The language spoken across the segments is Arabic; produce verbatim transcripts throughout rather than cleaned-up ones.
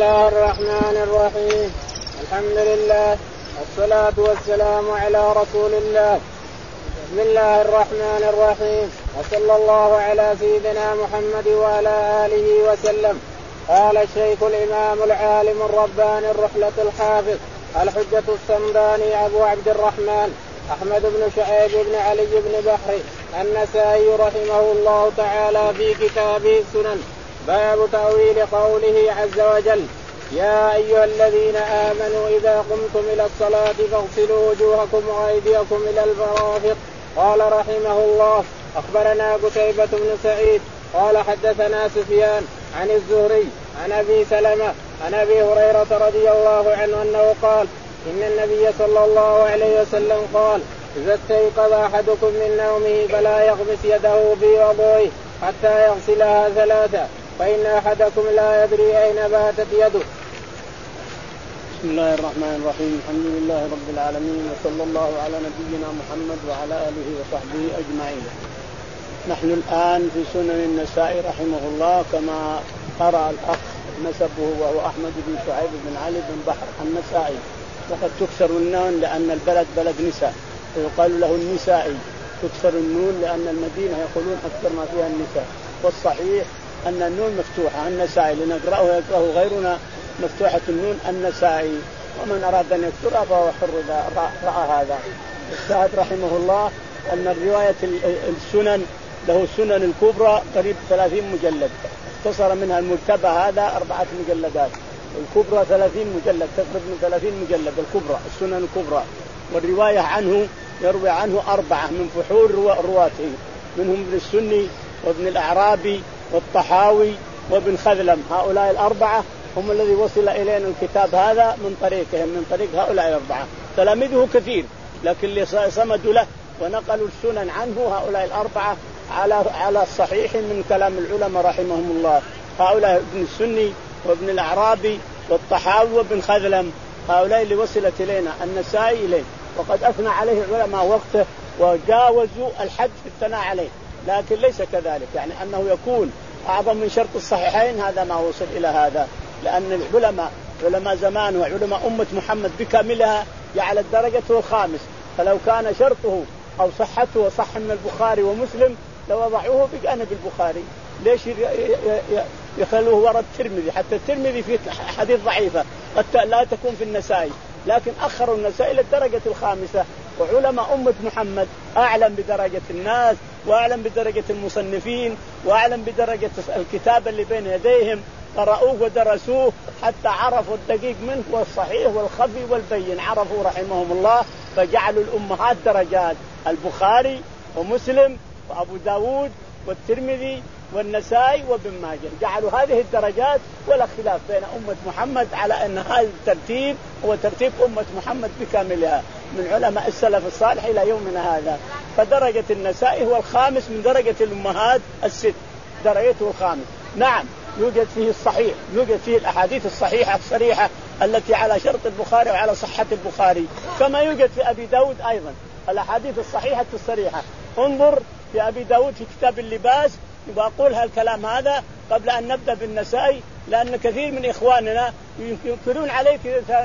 الله الرحمن الرحيم. الحمد لله والصلاة والسلام على رسول الله. بسم الله الرحمن الرحيم، وصلى الله على سيدنا محمد وعلى آله وسلم. قال الشيخ الإمام العالم الرباني الرحلة الحافظ الحجة الصمداني أبو عبد الرحمن أحمد بن شعيب بن علي بن بحر النسائي رحمه الله تعالى في كتابه السنن باب تأويل قوله عز وجل: يا أيها الذين آمنوا إذا قمتم إلى الصلاة فاغسلوا وجوهكم وأيديكم إلى المرافق. قال رحمه الله: أخبرنا قتيبة بن سعيد قال حدثنا سفيان عن الزهري عن أبي سلمة عن أبي هريرة رضي الله عنه أنه قال: إن النبي صلى الله عليه وسلم قال: إذا استيقظ أحدكم من نومه فلا يغمس يده في وضوئه حتى يغسلها ثلاثة، فإن أحدكم لا يدري أين باتت يده. بسم الله الرحمن الرحيم. الحمد لله رب العالمين، وصلى الله على نبينا محمد وعلى آله وصحبه أجمعين. نحن الآن في سنن النسائي رحمه الله، كما قرأ الأخ نسبه وهو أحمد بن شعيب بن علي بن بحر النسائي. وقد تكسر النون لأن البلد بلد نساء، ويقال له النسائي. تكسر النون لأن المدينة يقولون أكثر ما فيها النساء، والصحيح أن النون مفتوحة النسائي، لنقرأه يقرأه غيرنا مفتوحة النون النسائي، ومن أراد أن يكسرها فهو حر إذا رأى هذا. الشاهد رحمه الله أن الرواية السنن له السنن الكبرى قريب ثلاثين مجلد، اختصر منها المجتبى هذا أربعة مجلدات، الكبرى ثلاثين مجلد، تقريبا من ثلاثين مجلد الكبرى السنن الكبرى. والرواية عنه يروي عنه أربعة من فحول رواته، منهم ابن السني وابن الأعرابي والطحاوي وابن خذلم. هؤلاء الأربعة هم الذي وصل إلينا الكتاب هذا من طريقهم، من طريق هؤلاء الأربعة. تلاميذه كثير، لكن اللي صمدوا له ونقلوا السنن عنه هؤلاء الأربعة على على الصحيح من كلام العلماء رحمهم الله. هؤلاء ابن السني وابن الأعرابي والطحاوي وابن خذلم، هؤلاء اللي وصلت إلينا النسائي إليه. وقد أثنى عليه العلماء وقته وجاوزوا الحد في الثناء عليه، لكن ليس كذلك، يعني أنه يكون أعظم من شرط الصحيحين، هذا ما وصل إلى هذا. لأن العلماء علماء زمان وعلماء أمة محمد بكاملها على الدرجة الخامس، فلو كان شرطه أو صحته صح من البخاري ومسلم لوضعوه بجانب البخاري. ليش يخلوه وراء الترمذي؟ حتى الترمذي في حديث ضعيفة قد لا تكون في النسائي، لكن أخروا النسائي إلى الدرجة الخامسة. وعلماء أمة محمد أعلم بدرجة الناس، وأعلم بدرجة المصنفين، وأعلم بدرجة الكتاب اللي بين يديهم، قرأوه ودرسوه حتى عرفوا الدقيق منه والصحيح والخفي والبين، عرفوا رحمهم الله، فجعلوا الأمهات درجات: البخاري ومسلم وأبو داود والترمذي والنسائي وابن ماجه، جعلوا هذه الدرجات. ولا خلاف بين أمة محمد على أن هذا الترتيب هو ترتيب أمة محمد بكاملها من علماء السلف الصالح إلى يومنا هذا. فدرجة النسائي هو الخامس من درجة الأمهات الست، درجته الخامس. نعم، يوجد فيه الصحيح، يوجد فيه الأحاديث الصحيحة الصريحة التي على شرط البخاري وعلى صحة البخاري، كما يوجد في أبي داود أيضا الأحاديث الصحيحة الصريحة. انظر في أبي داود في كتاب اللباس، وأقول هالكلام هذا قبل أن نبدأ بالنسائي، لأن كثير من إخواننا ينكرون عليك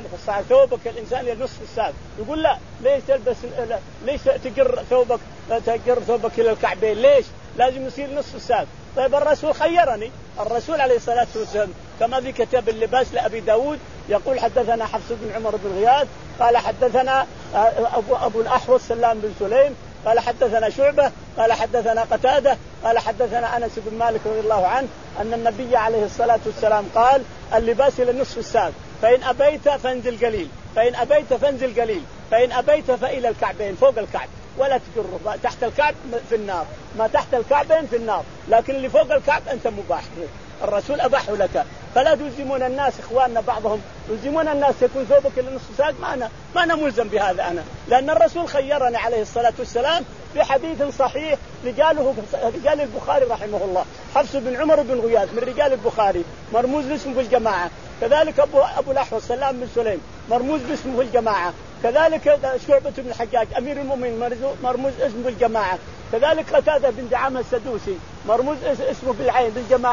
ثوبك الإنسان ينصف الساق، يقول لا، ليش تلبس، ليش تجر ثوبك تجر ثوبك إلى الكعبين، ليش لازم يصير نصف الساق؟ طيب الرسول خيرني، الرسول عليه الصلاة والسلام كما في كتاب اللباس لأبي داود يقول: حدثنا حفص بن عمر بن غياث قال حدثنا أبو, أبو الأحوص سلام بن سليم قال حدثنا شعبة قال حدثنا قتادة قال حدثنا أنس بن مالك رضي الله عنه أن النبي عليه الصلاة والسلام قال: اللباس إلى نصف الساق، فإن أبيت فانزل قليل، فإن أبيت فانزل قليل، فإن أبيت فإلى الكعبين، فوق الكعب، ولا تجره تحت الكعب في النار، ما تحت الكعبين في النار، لكن اللي فوق الكعب أنت مباح، الرسول أباحه لك. فلا تلزمون الناس، إخواننا بعضهم يلزمون الناس يكون ثوبك إلى نصف ساق، ما أنا ما أنا ملزم بهذا أنا، لأن الرسول خيرني عليه الصلاة والسلام في حديث صحيح رجاله رجال البخاري رحمه الله. حفص بن عمر بن غياث من رجال البخاري، مرموز باسمه في الجماعة. كذلك أبو أبو الأحوص سلام بن سليم مرموز باسمه في الجماعة. كذلك شعبة بن الحجاج أمير المؤمنين مرموز اسمه في الجماعة. كذلك قتادة بن دعامة السدوسي مرموز اسمه في العين بالجماعة.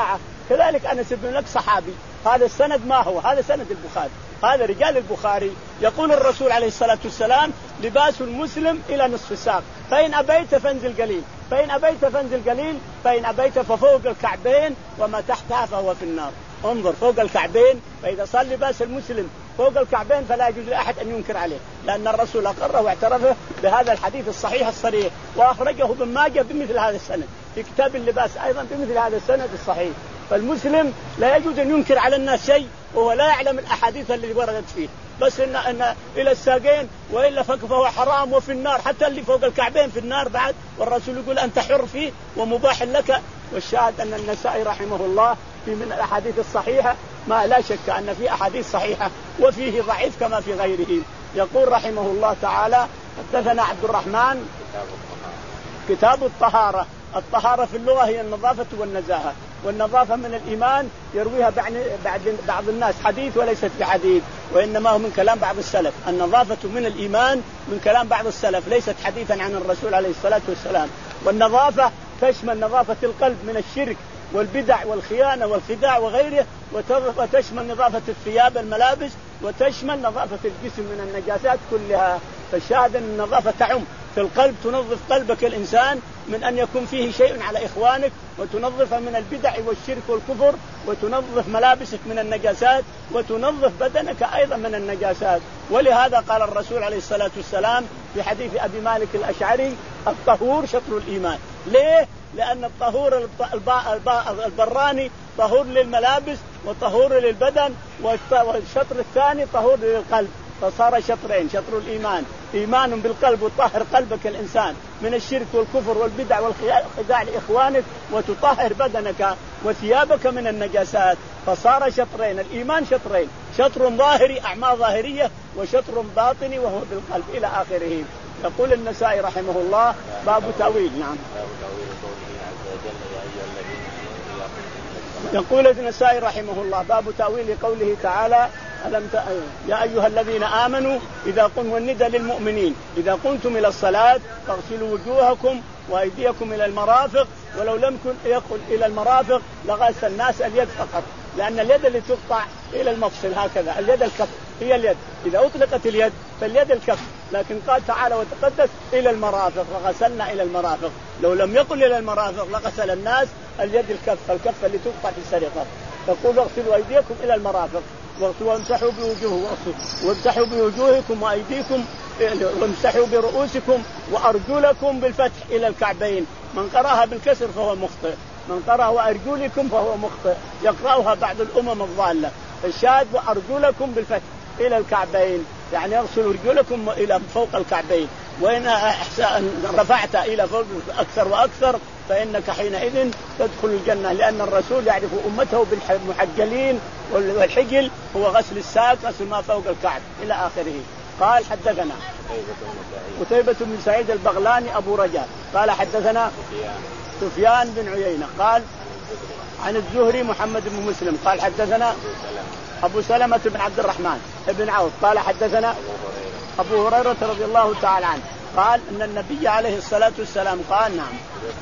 كذلك أنس بن لك صحابي. هذا السند ما هو؟ هذا سند البخاري، هذا رجال البخاري. يقول الرسول عليه الصلاة والسلام: لباس المسلم إلى نصف الساق، فإن أبيت فانزل قليل، فإن أبيت فانزل قليل، فإن أبيت ففوق الكعبين وما تحتها فهو في النار. انظر، فوق الكعبين، فإذا صار لباس المسلم فوق الكعبين فلا يجوز لأحد أن ينكر عليه، لأن الرسول أقره واعترفه بهذا الحديث الصحيح الصريح، وأخرجه ابن ماجه بمثل هذا السند في كتاب اللباس أيضا بمثل هذا السند الصحيح. فالمسلم لا يجوز أن ينكر على الناس شيء وهو لا يعلم الأحاديث اللي وردت فيه، بس إن, إن إلى الساقين وإلا فهو حرام وفي النار، حتى اللي فوق الكعبين في النار بعد، والرسول يقول أنت حر فيه ومباح لك. والشاهد أن النسائي رحمه الله في من الأحاديث الصحيحة ما لا شك أن في أحاديث صحيحة وفيه ضعيف كما في غيره. يقول رحمه الله تعالى: حدثنا عبد الرحمن كتاب الطهارة. الطهارة في اللغة هي النظافة والنزاهة، والنظافة من الإيمان يرويها بعد بعض الناس حديث وليست بحديث، وإنما هو من كلام بعض السلف. النظافة من الإيمان من كلام بعض السلف، ليست حديثا عن الرسول عليه الصلاة والسلام. والنظافة تشمل نظافة القلب من الشرك والبدع والخيانة والخداع وغيره، وتشمل نظافة الثياب الملابس، وتشمل نظافة الجسم من النجاسات كلها. فالشاهد أن النظافة تعم في القلب، تنظف قلبك الإنسان من أن يكون فيه شيء على إخوانك، وتنظف من البدع والشرك والكفر، وتنظف ملابسك من النجاسات، وتنظف بدنك أيضا من النجاسات. ولهذا قال الرسول عليه الصلاة والسلام في حديث أبي مالك الأشعري: الطهور شطر الإيمان. ليه؟ لأن الطهور البراني طهور للملابس وطهور للبدن، والشطر الثاني طهور للقلب، فصار شطرين: شطر الإيمان إيمان بالقلب وتطهر قلبك الإنسان من الشرك والكفر والبدع والخداع لإخوانك، وتطهر بدنك وثيابك من النجاسات، فصار شطرين. الإيمان شطرين: شطر ظاهري أعمال ظاهرية، وشطر باطني وهو بالقلب، إلى آخره. يقول النسائي رحمه الله: باب تأويل. نعم. يقول النسائي رحمه الله: باب تأويل قوله تعالى: ألم ت... يا أيها الذين آمنوا إذا قمتم، والندى للمؤمنين: إذا قمتم إلى الصلاة فاغسلوا وجوهكم وأيديكم إلى المرافق، ولو لم يقل إلى المرافق لغسل الناس اليد فقط، لأن اليد اللي تقطع إلى المفصل هكذا، اليد الكف هي اليد، إذا أطلقت اليد فاليد الكف، لكن قال تعالى وتقدس إلى المرافق، فغسلنا إلى المرافق. لو لم يقل إلى المرافق لغسل الناس اليد الكف، الكف اللي تقطع في السرقة. فقولوا اغسلوا أيديكم إلى المرافق وامسحوا بوجوهكم وامسحوا بوجوهكم وأيديكم وامسحوا برؤوسكم وأرجلكم بالفتح إلى الكعبين. من قرأها بالكسر فهو مخطئ، من قرأ وأرجلكم فهو مخطئ، يقرأها بعض الأمم الضالة. الشاهد وأرجلكم بالفتح إلى الكعبين، يعني اغسلوا رجلكم إلى فوق الكعبين، وإن رفعت إلى فوق أكثر وأكثر فإنك حينئذ تدخل الجنة، لأن الرسول يعرف أمته بالمحجلين، والحجل هو غسل الساق، غسل ما فوق الكعب إلى آخره. قال: حدثنا قتيبة بن سعيد البغلاني أبو رجاء قال: حدثنا سفيان بن عيينة قال عن الزهري محمد بن مسلم قال: حدثنا أبو سلمة بن عبد الرحمن بن عوف قال: حدثنا أبو هريرة رضي الله تعالى عنه قال أن النبي عليه الصلاة والسلام قال: نعم،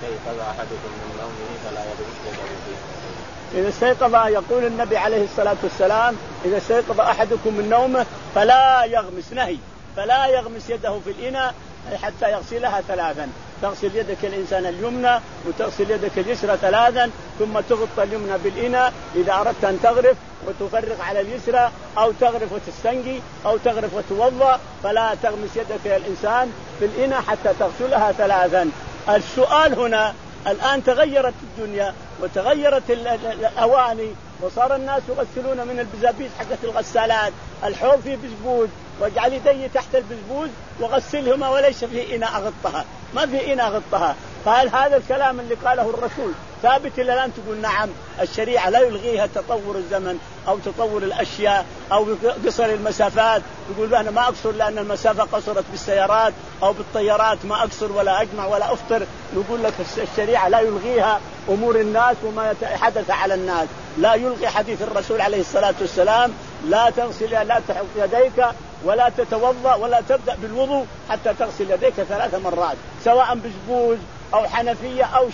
إذا استيقظ، يقول النبي عليه الصلاة والسلام: إذا استيقظ أحدكم من نومه فلا يغمس، نهي، فلا يغمس يده في الإناء حتى يغسلها ثلاثا. تغسل يدك الإنسان اليمنى وتغسل يدك اليسرى ثلاثا، ثم تغطى اليمنى بالإناء إذا أردت أن تغرف، وتفرغ على اليسرى، أو تغرف وتستنجي، أو تغرف وتوضأ، فلا تغمس يدك يا الإنسان في الإناء حتى تغسلها ثلاثا. السؤال هنا: الآن تغيرت الدنيا وتغيرت الأواني، وصار الناس يغسلون من البزابيز حقت الغسالات، الحوض فيه بزبوز، واجعل يدي تحت البزبوز وغسلهما وليس فيه إناء أغطها، ما فيه إناء أغطها. فهل هذا الكلام اللي قاله الرسول ثابت إلى الآن؟ تقول نعم، الشريعة لا يلغيها تطور الزمن أو تطور الأشياء أو قصر المسافات. يقول أنا ما أقصر لأن المسافة قصرت بالسيارات أو بالطيارات، ما أقصر ولا أجمع ولا أفطر. نقول لك الشريعة لا يلغيها أمور الناس وما حدث على الناس، لا يلغي حديث الرسول عليه الصلاة والسلام: لا تغسل، لا تحط يديك ولا تتوضأ ولا تبدأ بالوضوء حتى تغسل يديك ثلاث مرات، سواء بزبوز أو حنفية أو شيء،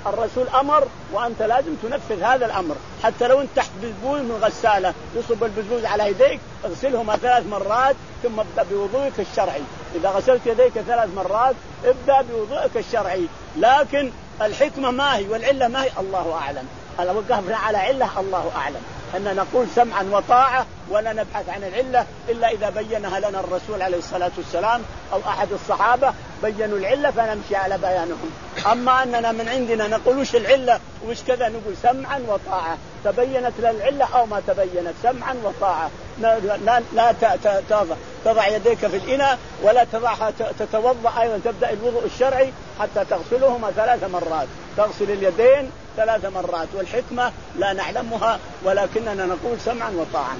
الرسول أمر وأنت لازم تنفذ هذا الأمر. حتى لو أنت تحت بزبوز من غسالة تصب البزبوز على يديك اغسلهما ثلاث مرات ثم ابدأ بوضوءك الشرعي. إذا غسلت يديك ثلاث مرات ابدأ بوضوءك الشرعي. لكن الحكمة ما هي والعلة ما هي الله أعلم. أنا وقفنا على علة الله أعلم. أن نقول سمعا وطاعة ولا نبحث عن العلة إلا إذا بينها لنا الرسول عليه الصلاة والسلام أو أحد الصحابة بينوا العلة فنمشي على بيانهم. أما أننا من عندنا نقول وش العلة وش كذا نقول سمعا وطاعة. تبينت لنا العلة أو ما تبينت سمعا وطاعة. لا, لا تضع يديك في الإناء ولا تضعها تتوضأ أيضا تبدأ الوضوء الشرعي حتى تغسلهما ثلاث مرات. تغسل اليدين ثلاث مرات. والحكمة لا نعلمها ولكننا نقول سمعا وطاعة.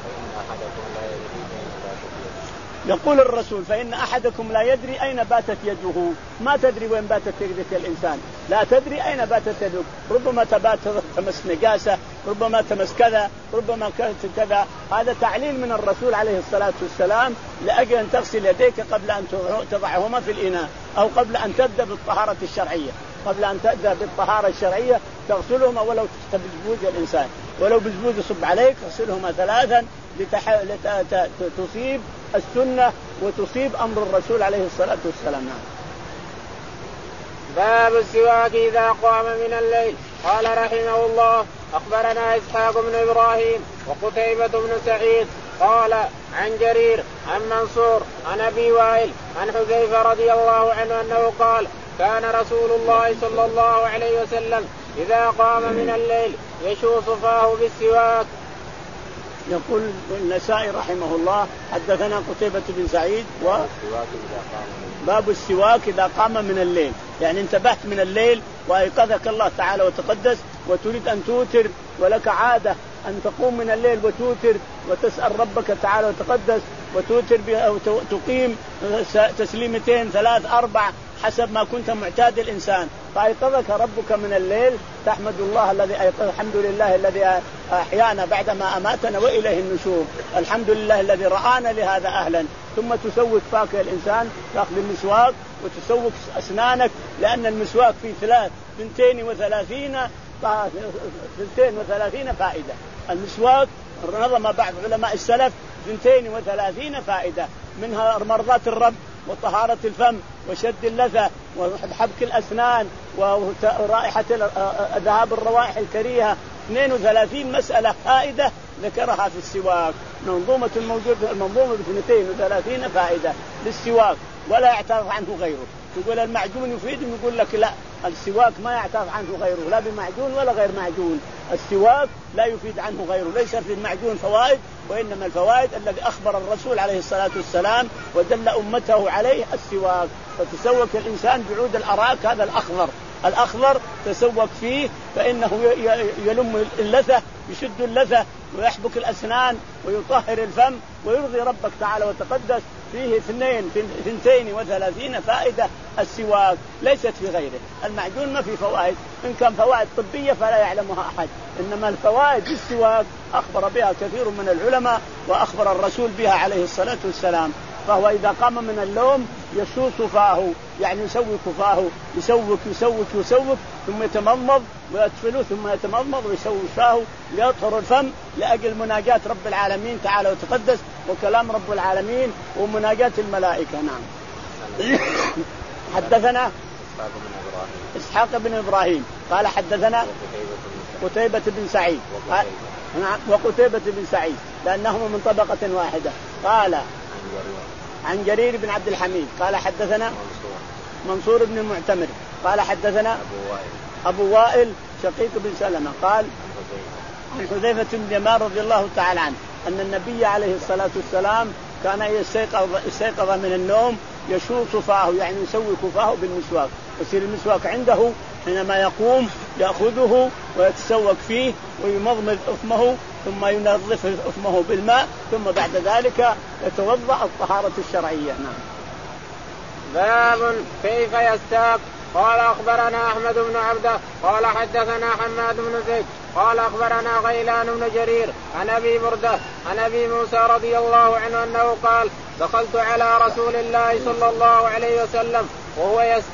يقول الرسول فإن أحدكم لا يدري أين باتت يده. ما تدري وين باتت يدك الإنسان. لا تدري أين باتت يدك. ربما تبات تمس نجاسة ربما تمس كذا ربما كذا. هذا تعليل من الرسول عليه الصلاة والسلام لأجل أن تغسل يديك قبل أن تضعهما في الإناء أو قبل أن تبدأ بالطهارة الشرعية. قبل أن تبدأ بالطهارة الشرعية تغسلهما ولو بزبوز الإنسان ولو بزبوز يصب عليك اغسلهما ثلاثا لتح... لتصيب السنة وتصيب أمر الرسول عليه الصلاة والسلام. باب السواك إذا قام من الليل. قال رحمه الله أخبرنا إسحاق بن إبراهيم وقتيبة بن سعيد قال عن جرير عن منصور عن أبي وائل عن حذيفة رضي الله عنه أنه قال كان رسول الله صلى الله عليه وسلم إذا قام من الليل يشوص فاه بالسواك. يقول النسائي رحمه الله حدثنا قتيبة بن سعيد و باب السواك إذا قام من الليل. يعني انتبهت من الليل وأيقظك الله تعالى وتقدس وتريد أن توتر ولك عادة أن تقوم من الليل وتوتر وتسأل ربك تعالى وتقدس وتوتر بها وتقيم تسليمتين ثلاث أربع حسب ما كنت معتاد الإنسان. فأيقظك ربك من الليل تحمد الله الذي أيقظ. الحمد لله الذي أحيانا بعدما أماتنا وإليه النشور. الحمد لله الذي رآنا لهذا أهلا. ثم تسوق فاك الإنسان تأخذ المسواك وتسوق أسنانك لأن المسواك فيه ثلاث ثنتين وثلاثين ثنتين وثلاثين فائدة. المسواك نظم بعض علماء السلف ثنتين وثلاثين فائدة منها مرضاة الرب وطهارة الفم وشد اللثة وحبك الأسنان ورائحة ذهاب الروائح الكريهة. اثنين وثلاثين مسألة فائدة ذكرها في السواك. منظومة الموجودة المنظومة باثنتين وثلاثين فائدة للسواك ولا يعترض عنه غيره. يقول المعجون يفيد يقول لك لا السواك ما يعترض عنه غيره لا بمعجون ولا غير معجون. السواك لا يفيد عنه غيره. ليس في المعجون فوائد وإنما الفوائد الذي أخبر الرسول عليه الصلاة والسلام ودل أمته عليه السواك. فتسوك الإنسان بعود الأراك هذا الأخضر الأخضر تسوك فيه فإنه يلم اللثة يشد اللثة ويحبك الأسنان ويطهر الفم ويرضي ربك تعالى وتقدس. فيه اثنين ثنتين وثلاثين فائدة السواك ليست في غيره. المعجون ما فيه فوائد إن كان فوائد طبية فلا يعلمها أحد إنما الفوائد السواك أخبر بها كثير من العلماء وأخبر الرسول بها عليه الصلاة والسلام. فهو إذا قام من اللوم يشوص فاه يعني يسوك فاه يسوك يسوك يسوك ثم يتمضمض ويدفله ثم يتمضمض ويسوك فاه ليطهر الفم لأجل مناجاة رب العالمين تعالى وتقدس وكلام رب العالمين ومناجاة الملائكة. نعم. حدثنا إسحاق بن إبراهيم قال حدثنا قتيبة بن سعيد وقتيبة بن سعيد لأنهما من طبقة واحدة. قال عن جرير بن عبد الحميد قال حدثنا منصور بن المعتمر قال حدثنا أبو وائل شقيق بن سلمة قال عن حذيفة بن اليمان رضي الله تعالى عنه أن النبي عليه الصلاة والسلام كان يستيقظ من النوم يشوص فاه يعني يسوي فاه بالمسواك. يصير المسواك عنده حينما يقوم يأخذه ويتسوق فيه ويمضمض أفمه ثم ينظف أفمه بالماء ثم بعد ذلك يتوضأ الطهارة الشرعية. نعم. باب كيف يستاك. قال أخبرنا أحمد بن عبده قال حدثنا حماد بن زيد قال أخبرنا غيلان بن جرير عن أبي بردة عن أبي موسى رضي الله عنه أنه قال دخلت على رسول الله صلى الله عليه وسلم وهو يستن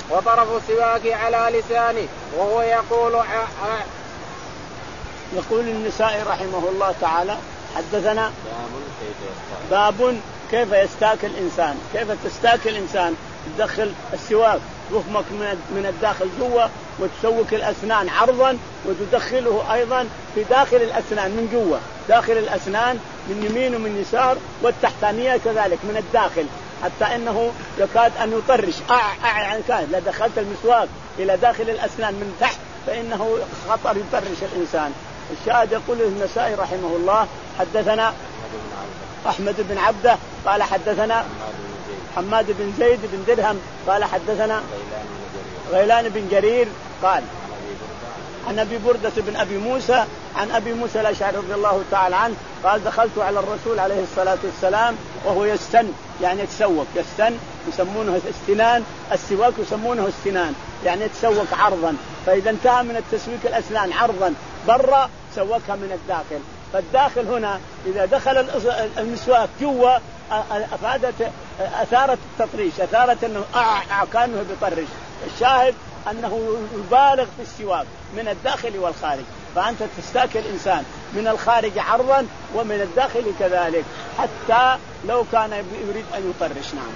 وطرف السواك على لسانه وهو يقول ع... ع... يقول النسائي رحمه الله تعالى حدثنا باب كيف يستاك الإنسان، كيف تستاك الإنسان، تدخل السواك رفمك من الداخل جوا وتسوك الأسنان عرضا وتدخله أيضا في داخل الأسنان من جوا، داخل الأسنان من يمين ومن يسار والتحتانية كذلك من الداخل، حتى إنه يكاد أن يطرش أع أع يعني كان إذا دخلت المسواك إلى داخل الأسنان من تحت فإنه خطر يطرش الإنسان. الشاهد يقول النسائي رحمه الله حدثنا أحمد بن عبده قال حدثنا حماد بن زيد بن درهم قال حدثنا غيلان بن جرير قال عن أبي بردة بن أبي موسى عن أبي موسى الأشعري رضي الله تعالى عنه قال دخلت على الرسول عليه الصلاة والسلام وهو يستن يعني يتسوق، يستن يسمونه استنان، السواك يسمونه استنان يعني يتسوق عرضا، فإذا انتهى من التسويك الأسنان عرضا برا سوكها من الداخل، فالداخل هنا إذا دخل المسواك جوا أفادت أثارت التطريش، أثارت أنه أع كانه بيطرش. الشاهد أنه يبالغ في السواك من الداخل والخارج، فأنت تستاك الإنسان من الخارج عرضا ومن الداخل كذلك حتى لو كان يريد أن يطرش. نعم.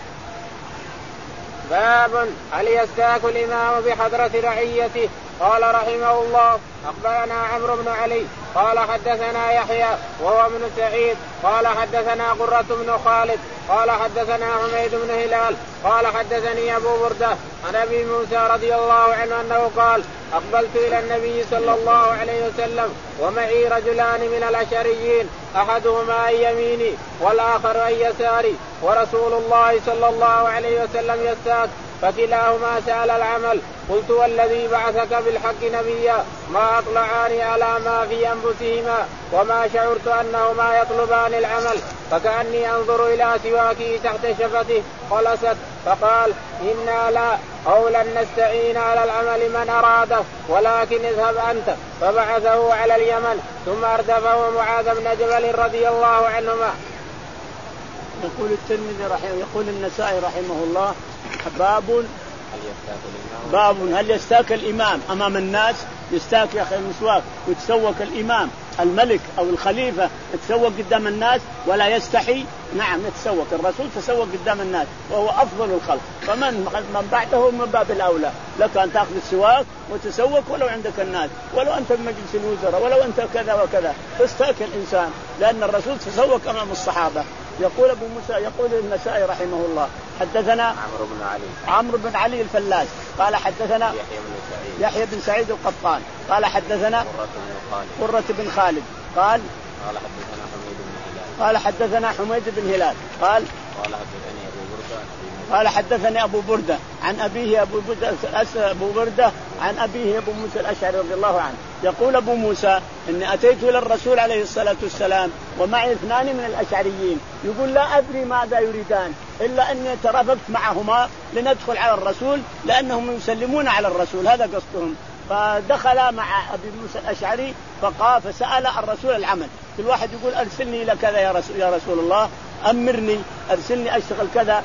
باب هل يستاك الإمام بحضرة رعيته؟ قال رحمه الله أخبرنا عمرو بن علي قال حدثنا يحيى وهو ابن سعيد قال حدثنا قرة بن خالد قال حدثنا حميد بن هلال قال حدثني أبو بردة عن أبي موسى رضي الله عنه أنه قال أقبلت إلى النبي صلى الله عليه وسلم ومعي رجلان من الأشعريين أحدهما عن يميني والآخر عن يساري ورسول الله صلى الله عليه وسلم يستاك فكلاهما سأل العمل. قلت والذي بعثك بالحق نبيا ما أطلعاني على ما في أنفسهما وما شعرت أنهما يطلبان العمل، فكأني أنظر إلى سواكه تحت شفته خلصت، فقال إنا لا أو لن نستعين على العمل من أراده ولكن اذهب أنت، فبعثه على اليمن ثم أردفه معاذ بن جبل رضي الله عنهما. يقول الترمذي رحمه يقول النسائي رحمه الله باب باب هل يستاك الإمام أمام الناس؟ يستاك يا أخي المسواك وتسوق الإمام الملك أو الخليفة تسوق قدام الناس ولا يستحي؟ نعم يتسوق، الرسول تسوق قدام الناس وهو أفضل الخلق، فمن من بعده من باب الأولى لك أن تأخذ السواك وتسوق ولو عندك الناس، ولو أنت بمجلس الوزراء، ولو أنت كذا وكذا، فاستاك الإنسان لأن الرسول تسوق أمام الصحابة. يقول أبو موسى يقول النسائي رحمه الله حدثنا عمرو بن علي عمرو بن علي الفلاس قال حدثنا يحيى بن سعيد يحيى بن سعيد القطان قال حدثنا قرة بن خالد قال قال حدثنا حميد بن هلال قال حدثنا حميد بن هلال قال قال حدثني أبو بردة قال حدثني أبو بردة عن أبيه أبو بردة أبو بردة عن أبيه أبو موسى الأشعري رضي الله عنه يقول أبو موسى إني أتيت إلى الرسول عليه الصلاة والسلام ومعي اثنان من الأشعريين، يقول لا أدري ماذا يريدان إلا أني ترافقت معهما لندخل على الرسول لأنهم يسلمون على الرسول، هذا قصدهم. فدخل مع أبي موسى الأشعري فقال فسأل الرسول العمل، كل واحد يقول أرسلني إلى كذا يا رسول, يا رسول الله، أمرني أرسلني أشتغل كذا،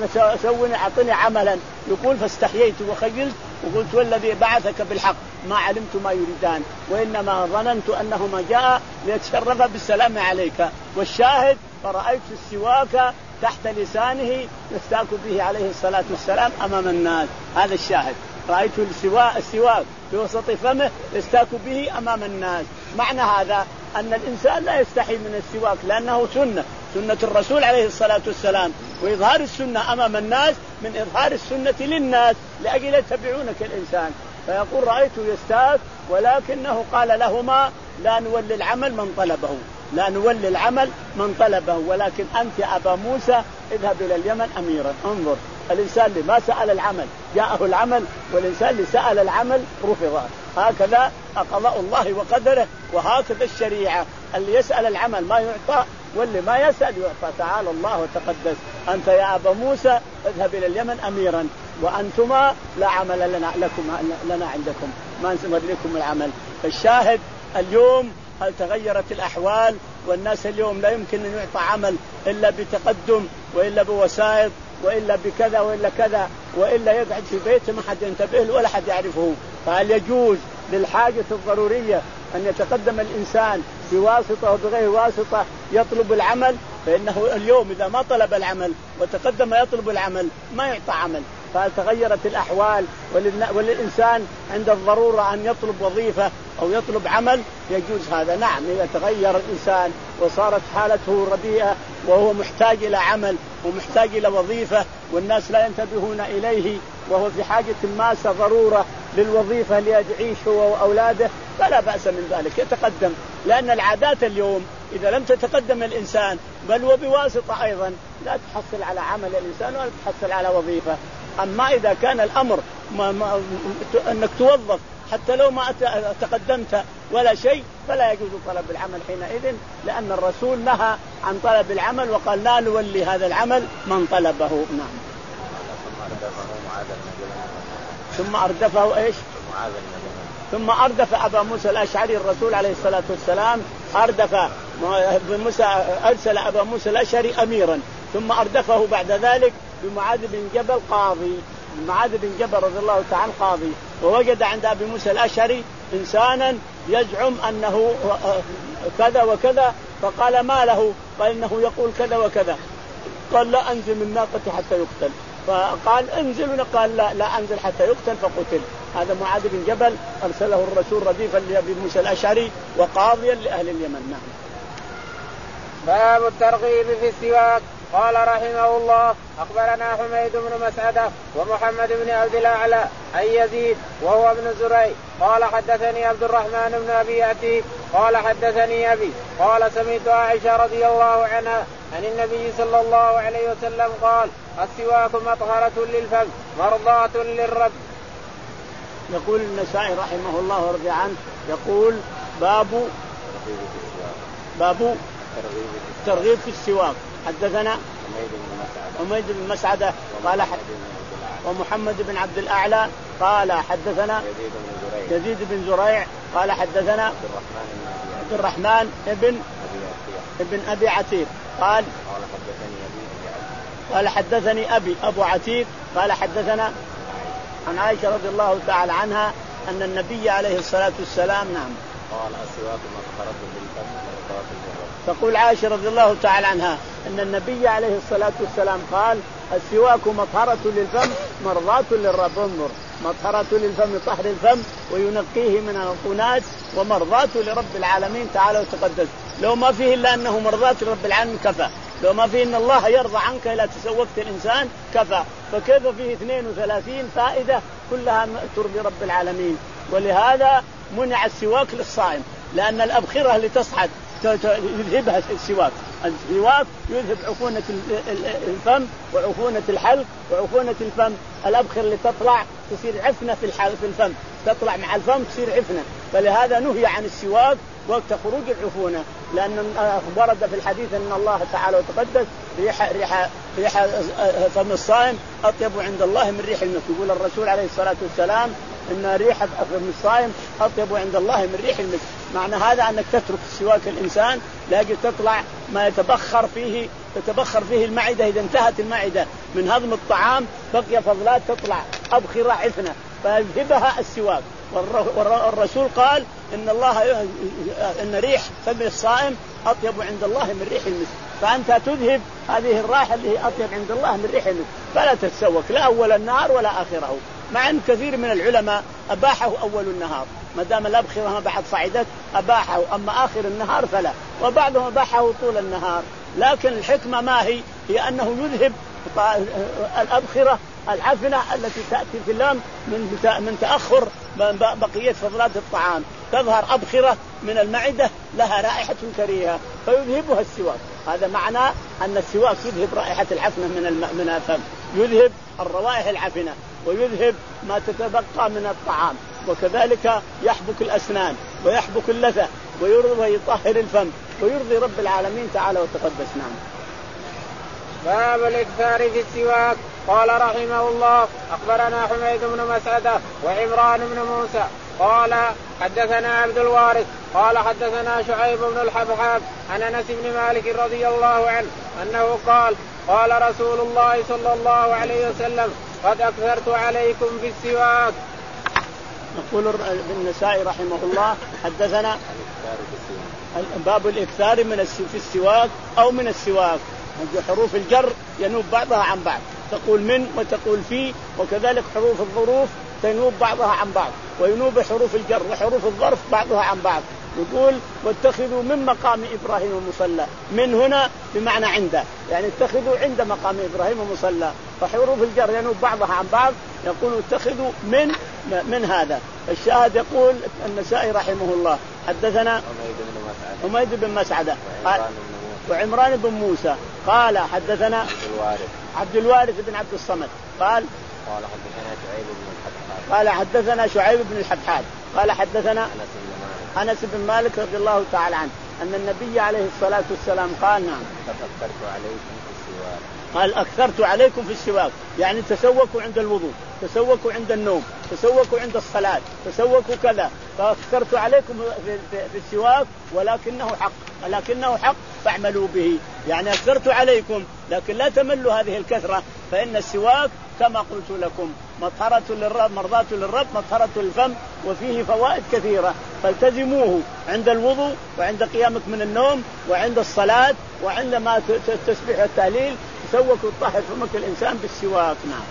سووني أعطني عملا. يقول فاستحييت وخجلت وقلت والذي بعثك بالحق ما علمت ما يريدان وإنما ظننت أنهما جاء ليتشرف بالسلام عليك. والشاهد فرأيت السواك تحت لسانه يستاك به عليه الصلاة والسلام أمام الناس، هذا الشاهد، رأيت السواك السواك في وسط فمه يستاك به أمام الناس. معنى هذا أن الإنسان لا يستحي من السواك لأنه سنة سنة الرسول عليه الصلاة والسلام، وإظهار السنة أمام الناس من إظهار السنة للناس لأجل يتبعونك الإنسان. فيقول رأيت يستاك ولكنه قال لهما لا نولي العمل من طلبه، لا نولي العمل من طلبه، ولكن أنت يا أبا موسى اذهب إلى اليمن أميرا. انظر، الإنسان اللي ما سأل العمل جاءه العمل، والإنسان اللي سأل العمل رفض. هكذا قضاء الله وقدره، وهكذا الشريعة، اللي يسأل العمل ما يعطى واللي ما يسأل يعطى. تعالى الله وتقدس. أنت يا أبا موسى اذهب إلى اليمن أميرا وأنتما لا عمل لنا, لكم لنا عندكم، ما نسمر لكم العمل. فالشاهد اليوم هل تغيرت الأحوال، والناس اليوم لا يمكن أن يعطى عمل إلا بتقدم وإلا بوسائط وإلا بكذا وإلا كذا. وإلا يقعد في بيته ما حد ينتبه له ولا حد يعرفه. فهل يجوز للحاجة الضرورية أن يتقدم الإنسان بواسطة وبغير واسطة يطلب العمل؟ فإنه اليوم إذا ما طلب العمل وتقدم يطلب العمل ما يعطى عمل. فتغيرت الأحوال وللإنسان عند الضرورة أن يطلب وظيفة أو يطلب عمل يجوز هذا. نعم إذا تغير الإنسان وصارت حالته رديئة وهو محتاج إلى عمل ومحتاج إلى وظيفة والناس لا ينتبهون إليه وهو في حاجة ماسة ضرورة للوظيفة ليعيش هو وأولاده فلا بأس من ذلك يتقدم. لأن العادات اليوم إذا لم تتقدم الإنسان بل وبواسطة أيضا لا تحصل على عمل الإنسان ولا تحصل على وظيفة. أما إذا كان الأمر ما ما أنك توظف حتى لو ما تقدمت ولا شيء فلا يجوز طلب العمل حينئذ، لأن الرسول نهى عن طلب العمل وقال لا نولي هذا العمل من طلبه. نعم. ثم أردفه إيش؟ ثم أردف أبا موسى الأشعري الرسول عليه الصلاة والسلام أردف موسى أرسل أبا موسى الأشعري أميرا ثم أردفه بعد ذلك بمعاذ بن جبل قاضي. معاذ بن جبل رضي الله تعالى قاضي ووجد عند أبي موسى الأشعري إنسانا يزعم أنه كذا وكذا فقال ما له؟ قال إنه يقول كذا وكذا. قال لا أنزل من ناقته حتى يقتل. فقال انزل قال لا لا أنزل حتى يقتل فقتل. هذا معاذ بن جبل أرسله الرسول رديفا لأبي موسى الأشعري وقاضيا لأهل اليمن. نعم. باب الترغيب في السواك. قال رحمه الله أخبرنا حميد بن مسعدة ومحمد بن عبد الأعلى عن يزيد وهو ابن زريع قال حدثني عبد الرحمن بن أبي عتيق قال حدثني أبي قال سمعت عائشة رضي الله عنها عن النبي صلى الله عليه وسلم قال السواك مطهرة للفم مرضاة للرب. يقول النسائي رحمه الله ورضي عنه يقول باب باب ترغيب في السواك. حدثنا حميد بن مسعدة قال ومحمد بن عبد الأعلى قال حدثنا يزيد بن زريع قال حدثنا عبد الرحمن ابن ابن أبي عتيق قال قال حدثني أبي أبو عتيق قال حدثنا عن عائشة رضي الله تعالى عنها أن النبي عليه الصلاة والسلام نعم قال السواك مطهرة للفم مرضاة للرب. تقول عائشة رضي الله تعالى عنها أن النبي عليه الصلاة والسلام قال السواك مطهرة للفم مرضاة للرب. انظر مطهرة للفم طهر الفم وينقيه من العفونات ومرضاة لرب العالمين تعالى وتقدس. لو ما فيه إلا أنه مرضاة لرب العالمين كفى. لو ما فيه إن الله يرضى عنك إذا تسوقت الإنسان كفى. فكيف فيه اثنين وثلاثين فائدة كلها ترضي رب العالمين. ولهذا منع السواك للصائم لأن الأبخرة اللي تصعد يذهبها السواك. السواك يذهب عفونة الفم وعفونة الحلق وعفونة الفم. الأبخر اللي تطلع تصير عفنة في الحلق في الفم تطلع مع الفم تصير عفنة. فلهذا نهي عن السواك وقت خروج العفونة لأن ورد في الحديث أن الله تعالى وتقدس ريح ريح ريح فم الصائم أطيب عند الله من ريح المسك. يقول الرسول عليه الصلاة والسلام إن ريح فم الصائم أطيب عند الله من ريح المسك. معنى هذا أنك تترك السواك الإنسان لاجل تطلع ما يتبخر فيه تتبخر فيه المعدة. إذا انتهت المعدة من هضم الطعام بقي فضلات تطلع أبخرة عفنة فيذهبها السواك. والرسول قال إن الله إن ريح فم الصائم أطيب عند الله من ريح المسك. فأنت تذهب هذه الرائحة اللي هي أطيب عند الله من ريح المسك فلا تتسوك لا أول النهار ولا آخره. مع أن كثير من العلماء أباحه أول النهار ما دام الأبخرة ما بعد صعدت أباحه أما آخر النهار فلا. وبعضهم أباحه طول النهار. لكن الحكمة ما هي؟ هي أنه يذهب الأبخرة العفنة التي تأتي في اللام من من تأخر بقية فضلات الطعام تظهر أبخرة من المعدة لها رائحة كريهة فيذهبها السواك. هذا معنى أن السواك يذهب رائحة العفنة من من الفم يذهب الروائح العفنة ويذهب ما تتبقى من الطعام. وكذلك يحبك الأسنان ويحبك اللثة ويرضي ويطهر الفم ويرضي رب العالمين تعالى وتقدس. نعم. باب الإكثار في السواك. قال رحمه الله أخبرنا حميد بن مسعدة وعمران بن موسى قال حدثنا عبد الوارث قال حدثنا شعيب بن الحبحاب عن أنس بن مالك رضي الله عنه أنه قال قال رسول الله صلى الله عليه وسلم قد أكثرت عليكم في السواك. يقول النسائي رحمه الله حدثنا باب الإكثار من في السواك أو من السواك. حروف الجر ينوب بعضها عن بعض، تقول من وتقول في، وكذلك حروف الظروف تنوب بعضها عن بعض، وينوب حروف الجر وحروف الظرف بعضها عن بعض. يقول واتخذوا من مقام إبراهيم مصلى، من هنا بمعنى عنده، يعني اتخذوا عند مقام إبراهيم مصلى، فحروف الجر ينوب بعضها عن بعض. يقول اتخذوا من من هذا. الشاهد يقول النسائي رحمه الله حدثنا حميد بن مسعدة وعمران بن موسى قال حدثنا عبد الوارث عبد الوارث بن عبد الصمد قال قال حدثنا شعيب بن الحبحاب قال حدثنا شعيب بن الحبحاب قال حدثنا أنس بن مالك رضي الله تعالى عنه أن النبي عليه الصلاة والسلام قال نعم أكثرت عليكم في السواك. قال أكثرت عليكم في السواك، يعني تسوكوا عند الوضوء، تسوكوا عند النوم، تسوكوا عند الصلاة، تسوكوا كذا، فأكثرت عليكم في السواك ولكنه حق، ولكنه حق فاعملوا به. يعني أكثرت عليكم لكن لا تملوا هذه الكثرة، فإن السواك كما قلت لكم مطهرة للرب مرضاة للرب مطهرة للفم وفيه فوائد كثيرة، فالتزموه عند الوضوء وعند قيامك من النوم وعند الصلاة وعندما تسبح التهليل تسوك وتطهر فمك الإنسان بالسواك. نعم.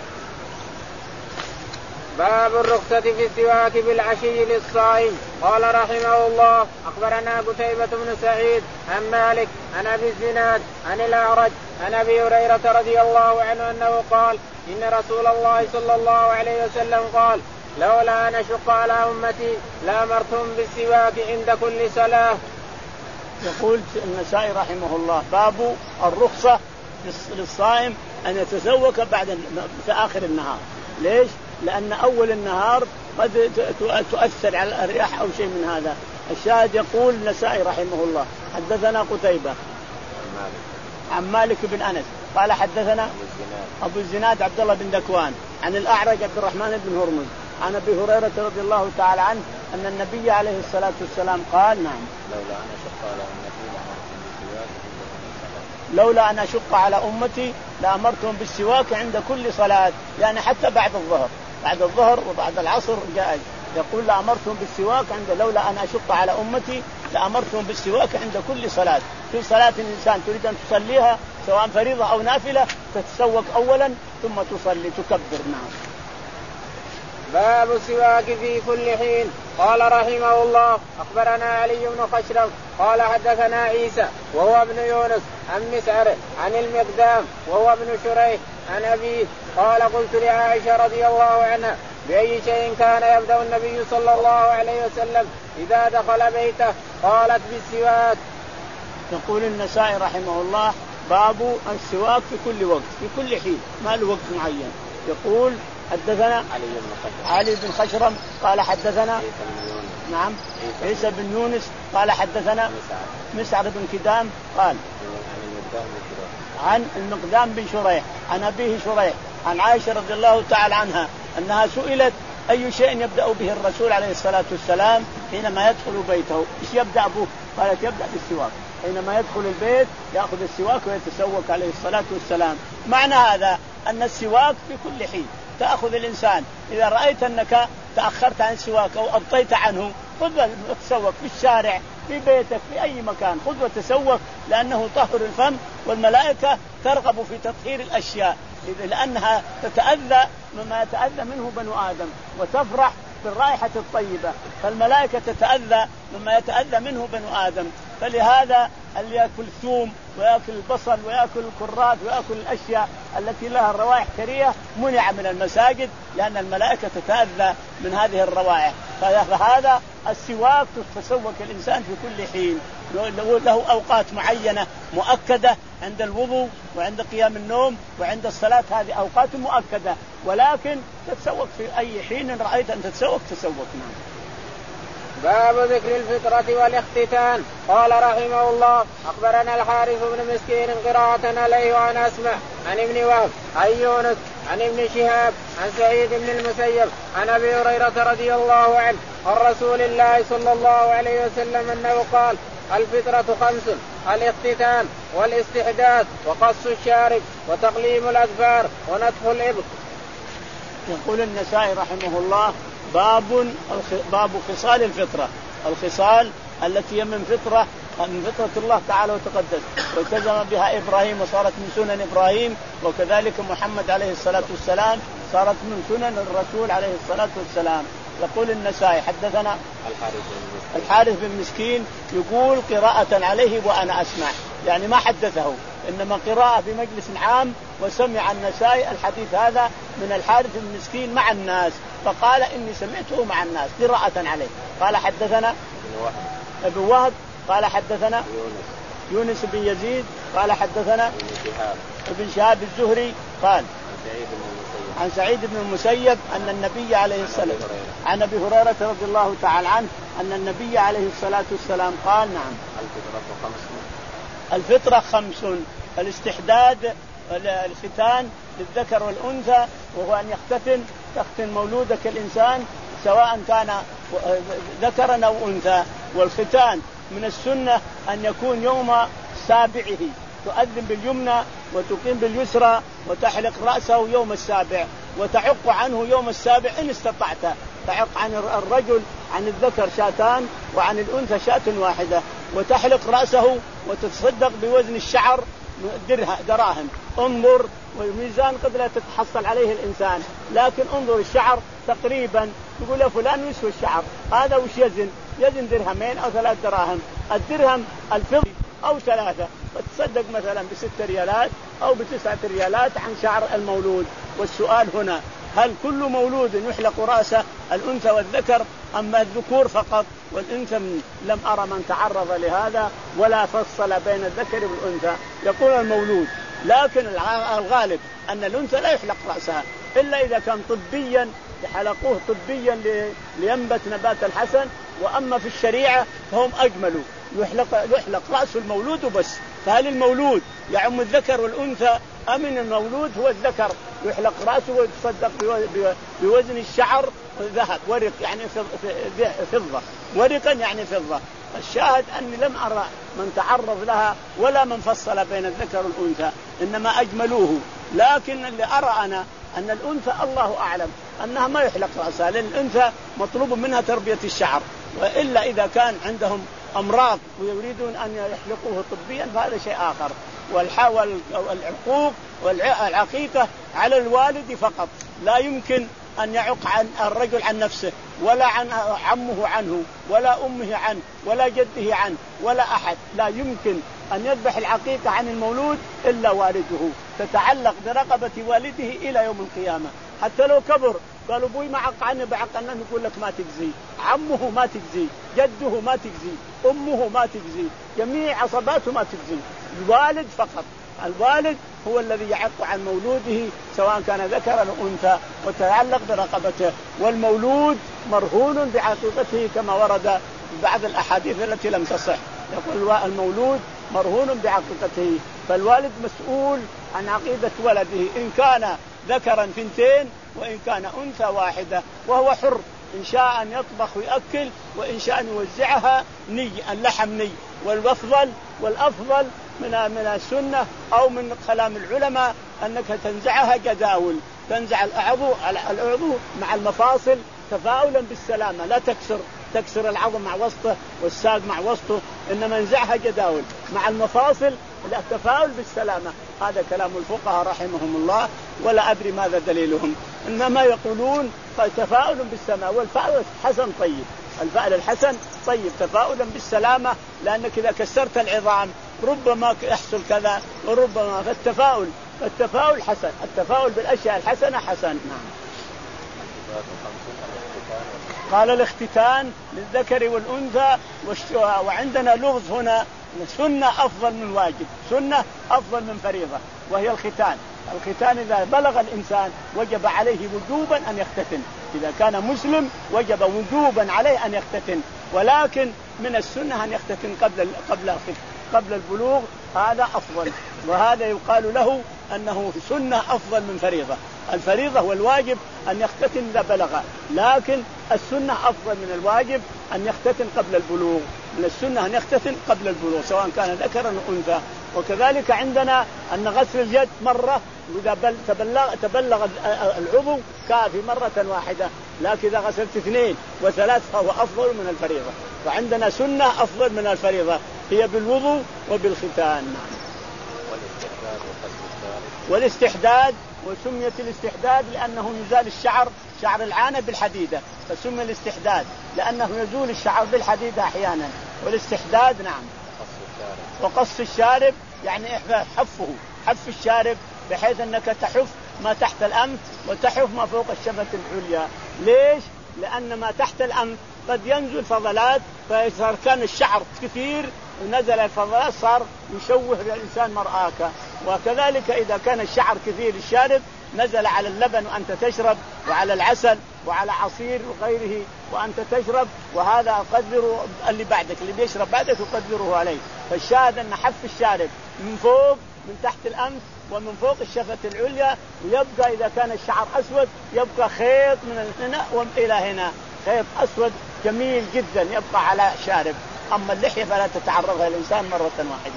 باب الرخصة في السواك بالعشي للصائم. قال رحمه الله أخبرنا قتيبة بن سعيد عن مالك عن أبي الزناد عن الأعرج عن أبي هريرة رضي الله عنه أنه قال إن رسول الله صلى الله عليه وسلم قال لولا أن أشق على أمتي لأمرتهم بالسواك عند كل صلاة. يقول النسائي رحمه الله باب الرخصة للصائم أن يتسوك بعد في آخر النهار. ليش؟ لأن أول النهار قد تؤثر على الرياح أو شيء من هذا. الشاهد يقول النسائي رحمه الله حدثنا قتيبة عن مالك بن أنس قال حدثنا أبو الزناد عبد الله بن ذكوان عن الأعرج عبد الرحمن بن هرمز عن أبي هريرة رضي الله تعالى عنه أن النبي عليه الصلاة والسلام قال نعم لولا أن أشق على أمتي لأمرتهم بالسواك عند كل صلاة، يعني حتى بعد الظهر بعد الظهر وبعد العصر جائز. يقول لأمرتهم بالسواك عند لولا أن أشق على أمتي لأمرتهم بالسواك عند كل صلاة. في صلاة الإنسان تريد أن تصليها سواء فريضة أو نافلة تتسوك أولا ثم تصلي تكبر. نعم. باب السواك في كل حين. قال رحمه الله أخبرنا علي بن خشرم قال حدثنا عيسى وهو ابن يونس عن مسعر عن المقدام وهو ابن شريح عن أبيه قال قلت لعائشة رضي الله عنها بأي شيء كان يبدأ النبي صلى الله عليه وسلم إذا دخل بيته؟ قالت بالسواك. يقول النسائي رحمه الله باب السواك في كل وقت في كل حين ما له وقت معين. يقول حدثنا علي بن خشرم قال حدثنا نعم عيسى بن يونس قال حدثنا مسعر بن كدام قال عن المقدام بن شريح عن أبيه شريح عن عائشة رضي الله تعالى عنها أنها سئلت أي شيء يبدأ به الرسول عليه الصلاة والسلام حينما يدخل بيته؟ إيش يبدأ به؟ قالت يبدأ بالسواك. حينما يدخل البيت يأخذ السواك ويتسوك عليه الصلاة والسلام. معنى هذا أن السواك في كل حين تأخذ الإنسان. إذا رأيت أنك تأخرت عن السواك أو أبطيت عنه خذ وتسوك في الشارع في بيتك في أي مكان، خذ وتسوك لأنه طهر الفم، والملائكة ترغب في تطهير الأشياء لأنها تتأذى مما يتأذى منه بنو آدم وتفرح بالرائحة الطيبة، فالملائكة تتأذى مما يتأذى منه بنو آدم. فلهذا اللي يأكل ثوم ويأكل البصل ويأكل الكرات ويأكل الأشياء التي لها الروائح كريهة منع من المساجد لأن الملائكة تتأذى من هذه الروائح. فهذا السواك تتسوك الإنسان في كل حين، له أوقات معينة مؤكدة عند الوضوء وعند قيام النوم وعند الصلاة، هذه أوقات مؤكدة، ولكن تتسوك في أي حين رأيت أن تتسوك تسوك. نعم. باب ذكر الفطرة والاختتان. قال رحمه الله أخبرنا الحارث بن مسكين قراءة عليه وأن أسمع عن ابن وهب عن يونس عن ابن شهاب عن سعيد بن المسيب عن أبي هريرة رضي الله عنه عن رسول الله صلى الله عليه وسلم أنه قال الفطرة خمس: الاختتان والاستحداث وقص الشارب وتقليم الأظفار ونتف الإبط. يقول النسائي رحمه الله باب باب خصال الفطرة، الخصال التي هي من فطرة من فطرة الله تعالى وتقدس والتزم بها إبراهيم وصارت من سنن إبراهيم، وكذلك محمد عليه الصلاة والسلام صارت من سنن الرسول عليه الصلاة والسلام. يقول النسائي حدثنا الحارث بن مسكين يقول قراءة عليه وأنا أسمع، يعني ما حدثه إنما قراءة في مجلس عام، وسمع النسائي الحديث هذا من الحارث بن مسكين مع الناس، فقال إني سمعته مع الناس قراءة عليه. قال حدثنا ابن وهب قال حدثنا يونس بن يزيد قال حدثنا ابن شهاب الزهري قال عن سعيد بن المسيب أن النبي عليه الصلاة عن أبي هريرة رضي الله تعالى عنه أن النبي عليه الصلاة والسلام قال نعم الفطرة خمس: الاستحداد الختان للذكر والأنثى، وهو أن يختتن تختن مولودك الإنسان سواء كان ذكرا أو أنثى. والختان من السنة أن يكون يوم سابعه، تؤذن باليمنى وتقيم باليسرى وتحلق رأسه يوم السابع وتعق عنه يوم السابع إن استطعت. تعق عن الرجل عن الذكر شاتان وعن الأنثى شاة واحدة، وتحلق رأسه وتتصدق بوزن الشعر دراهم. انظر، والميزان قد لا تتحصل عليه الإنسان، لكن انظر الشعر تقريبا يقول له فلان يسوى الشعر هذا وش يزن؟ يزن درهمين أو ثلاث دراهم. الدرهم الفضة أو ثلاثة، وتصدق مثلا بست ريالات أو بتسعة ريالات عن شعر المولود. والسؤال هنا هل كل مولود يحلق رأسه الأنثى والذكر أم الذكور فقط؟ والأنثى لم أرى من تعرض لهذا ولا فصل بين الذكر والأنثى. يقول المولود، لكن الغالب أن الأنثى لا يحلق رأسها إلا إذا كان طبيا يحلقوه طبيا لينبت نبات الحسن، وأما في الشريعة فهم أجملوا يحلق, يحلق رأس المولود وبس. فهل المولود يعم الذكر والأنثى أم إن المولود هو الذكر يحلق رأسه ويتصدق بوزن الشعر ذهب ورق يعني فضة، ورقا يعني فضة؟ الشاهد أني لم أرى من تعرض لها ولا من فصل بين الذكر والأنثى، إنما أجملوه. لكن اللي أرى أنا أن الأنثى الله أعلم أنها ما يحلق رأسها، لأن الأنثى مطلوب منها تربية الشعر، وإلا إذا كان عندهم أمراض ويريدون أن يحلقوه طبيا فهذا شيء آخر. والعقوق والعقيقة على الوالد فقط، لا يمكن أن يعق عن الرجل عن نفسه ولا عن عمه عنه ولا أمه عنه ولا جده عنه ولا أحد. لا يمكن أن يذبح العقيقة عن المولود إلا والده، تتعلق برقبة والده إلى يوم القيامة. حتى لو كبر قالوا أبوي ما عق عني بعق عنه، يقول لك ما تجزي، عمه ما تجزي، جده ما تجزي، أمه ما تجزي، جميع عصباته ما تجزي، الوالد فقط. الوالد هو الذي يعق عن مولوده سواء كان ذكرا أو أنثى وتعلق برقبته، والمولود مرهون بعقيقته كما ورد بعض الأحاديث التي لم تصح. يقول المولود مرهون بعقيقته، فالوالد مسؤول عن عقيدة ولده إن كان ذكرا ثنتين وإن كان أنثى واحدة، وهو حر إن شاء أن يطبخ ويأكل وإن شاء أن يوزعها ني اللحم ني. والأفضل والأفضل من من السنة أو من كلام العلماء أنك تنزعها جداول، تنزع الأعضاء الأعضاء مع المفاصل تفاؤلا بالسلامة، لا تكسر تكسر العظم مع وسطه والساق مع وسطه، إنما انزعها جداول مع المفاصل التفاؤل بالسلامة. هذا كلام الفقهاء رحمهم الله، ولا أدري ماذا دليلهم، إنما يقولون تفاؤل بالسلامة. والفعل الحسن طيب، الفعل الحسن طيب تفاؤلا بالسلامة، لأنك إذا كسرت العظام ربما يحصل كذا وربما، فالتفاؤل التفاؤل حسن، التفاؤل بالأشياء الحسنة حسن. نعم. قال الاختتان للذكر والأنثى، وعندنا لغز هنا سنة أفضل من واجب، سنة أفضل من فريضة، وهي الختان. الختان إذا بلغ الإنسان وجب عليه وجوبا أن يختتن، إذا كان مسلم وجب وجوبا عليه أن يختتن، ولكن من السنة أن يختتن قبل قبل قبل البلوغ، هذا أفضل، وهذا يقال له أنه سنة أفضل من فريضة. الفريضة والواجب أن يختتن إذا بلغ، لكن السنة أفضل من الواجب أن يختتن قبل البلوغ. من السنة أن يختتن قبل البلوغ سواء كان ذكرا أو أنثى، وكذلك عندنا أن غسل اليد مرة إذا تبلغ, تبلغ العضو كافي مرة واحدة، لكن إذا غسلت اثنين وثلاث فهو أفضل من الفريضة. فعندنا سنة أفضل من الفريضة هي بالوضوء وبالختان. والاستحداد، وسميت الاستحداد لأنه يزال الشعر شعر العانة بالحديدة، فسمي الاستحداد لأنه يزول الشعر بالحديدة أحيانا. والاستحداد نعم. وقص الشارب يعني حفه، حف الشارب بحيث أنك تحف ما تحت الأنف وتحف ما فوق الشفة العليا. ليش؟ لأن ما تحت الأنف قد ينزل فضلات، فإذا كان الشعر كثير ونزل الفضلات صار يشوه الإنسان مرآك. وكذلك إذا كان الشعر كثير الشارب نزل على اللبن وأنت تشرب، وعلى العسل وعلى عصير وغيره وأنت تشرب، وهذا قدره اللي بعدك اللي بيشرب بعدك وقدره عليه. فالشاهد أن حف الشارب من فوق من تحت الأنف ومن فوق الشفة العليا، ويبقى إذا كان الشعر أسود يبقى خيط من هنا وإلى هنا، خيط أسود جميل جدا يبقى على شارب. أما اللحية فلا تتعرضها الإنسان مرة واحدة.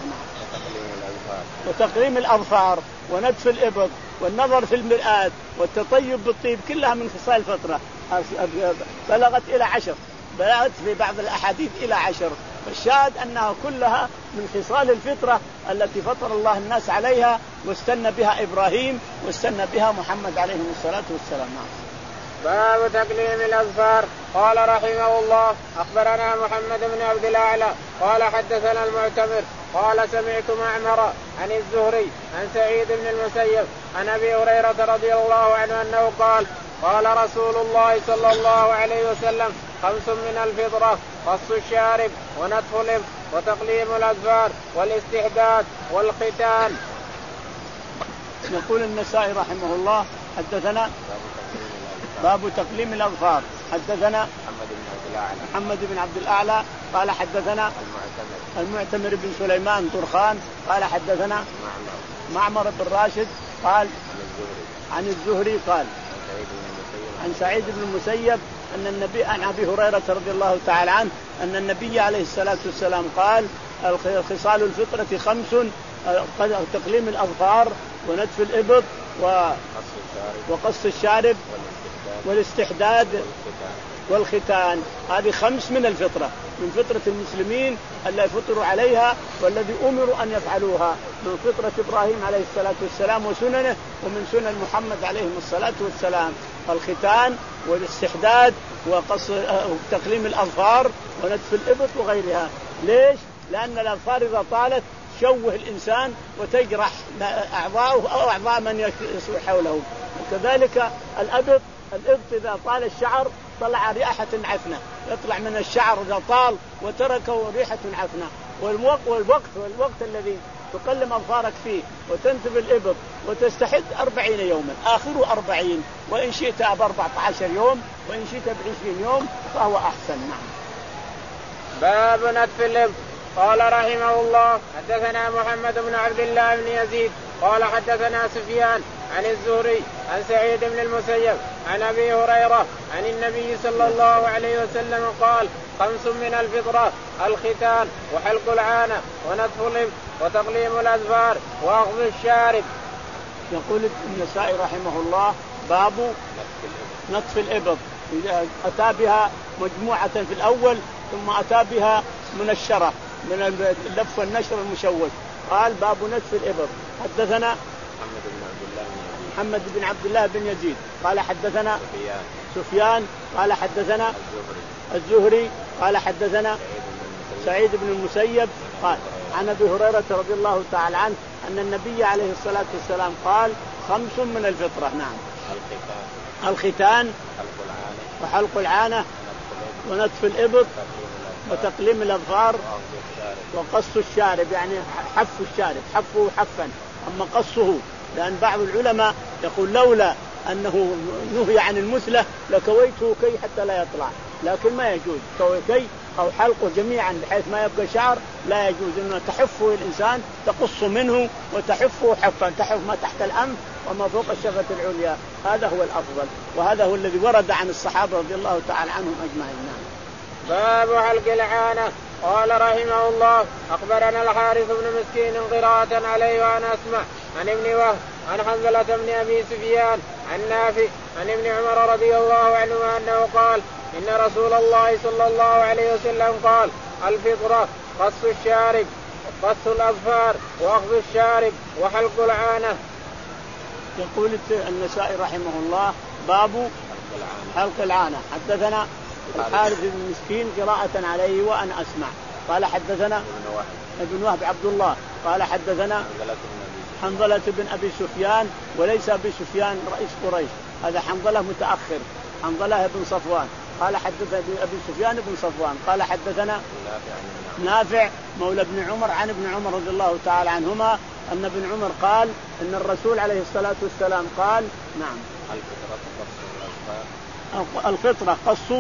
وتقليم الأظفار ونتف الإبط والنظر في المرآة والتطيب بالطيب كلها من خصال الفطرة. بلغت إلى عشر، بلغت في بعض الأحاديث إلى عشر. فالشاهد أنها كلها من خصال الفطرة التي فطر الله الناس عليها، واستنى بها إبراهيم واستنى بها محمد عليه الصلاة والسلام. باب تقليم الأظفار. قال رحمه الله أخبرنا محمد بن عبد الأعلى قال حدثنا المعتمر قال سمعت معمر عن الزهري عن سعيد بن المسيب عن أبي هريرة رضي الله عنه أنه قال قال رسول الله صلى الله عليه وسلم خمس من الفطرة: قص الشارب ونتف الإبط وتقليم الأظفار والاستحداد والختان. يقول النسائي رحمه الله حدثنا باب تقليم الأظفار. حدثنا محمد بن عبد الأعلى محمد بن عبد الأعلى قال حدثنا المعتمر المعتمر بن سليمان طرخان قال حدثنا معمر معمر بن راشد قال عن الزهري عن الزهري قال عن سعيد بن المسيب أن النبي عن أبي هريرة رضي الله تعالى عنه أن النبي عليه الصلاة والسلام قال خصال الفطرة خمس: تقليم الأظفار ونتف الإبط وقص الشارب والاستحداد والختان. هذه خمس من الفطرة، من فطرة المسلمين التي فطروا عليها والذي أمروا أن يفعلوها، من فطرة إبراهيم عليه الصلاة والسلام وسننه، ومن سنن محمد عليه الصلاة والسلام: الختان والاستحداد وقص تقليم الأظفار ونتف الإبط وغيرها. ليش؟ لأن الأظفار إذا طالت شوه الإنسان وتجرح أعضاءه أو أعضاء من يسوء حوله. وكذلك الأبط الإبط إذا طال الشعر طلع ريحة عفنة، يطلع من الشعر إذا طال وتركه ريحة عفنة. والوقت والوقت والوقت الذي تقلم أظفارك فيه وتنتف الإبط وتستحد أربعين يوما، آخره أربعين، وإن شئت بأربعة عشر يوم وإن شئت بعشرين يوم فهو أحسن. نعم. باب نتف الإبط. قال رحمه الله حدثنا محمد بن عبد الله بن يزيد قال حدثنا سفيان عن الزهري عن سعيد بن المسيب عن أبي هريرة عن النبي صلى الله عليه وسلم قال خمس من الفطرة: الختان وحلق العانة ونتف الإبط وتقليم الأظفار وأخذ الشارب. يقول النسائي رحمه الله باب نتف الإبط. أتى بها مجموعة في الأول ثم أتى بها منشرة من اللف والنشر المشوش. قال باب نتف الإبط. حدثنا محمد بن عبد الله بن يزيد قال حدثنا سفيان قال حدثنا الزهري قال حدثنا سعيد بن المسيب قال عن أبي هريرة رضي الله تعالى عنه أن النبي عليه الصلاة والسلام قال خمس من الفطرة. نعم. الختان وحلق العانة ونتف الإبط وتقليم الأظفار وقص الشارب، يعني حف الشارب، حفه حفا، أما قصه لأن بعض العلماء يقول لولا أنه نهي عن المثلة لكويته كي حتى لا يطلع، لكن ما يجوز كويتي أو حلقه جميعا بحيث ما يبقى شعر، لا يجوز أنه تحفه الإنسان تقص منه وتحفه حفا، تحف ما تحت الأنف وما فوق الشفة العليا، هذا هو الأفضل، وهذا هو الذي ورد عن الصحابة رضي الله تعالى عنهم أجمعين. باب حلق العانة. قال رحمه الله أخبرنا الحارث بن مسكين قراءة عليه وأنا أسمع عن ابن وهب عن حنظلة بن أبي سفيان عن نافع عن ابن عمر رضي الله عنهما أنه قال إن رسول الله صلى الله عليه وسلم قال الفطرة قص الشارب قص الأظفار وأخذ الشارب وحلق العانة. يقول النسائي رحمه الله باب حلق العانة. حدثنا الحارث بن مسكين قراءة عليه وأنا أسمع قال حدثنا ابن وهب عبد الله قال حدثنا حنظلة بن أبي سفيان وليس أبي سفيان رئيس قريش، هذا حنظلة متأخر، حنظلة بن صفوان قال حدثنا أبي سفيان بن صفوان قال حدثنا نافع مولى ابن عمر عن ابن عمر رضي الله تعالى عنهما أن ابن عمر قال إن الرسول عليه الصلاة والسلام قال نعم الفطرة قص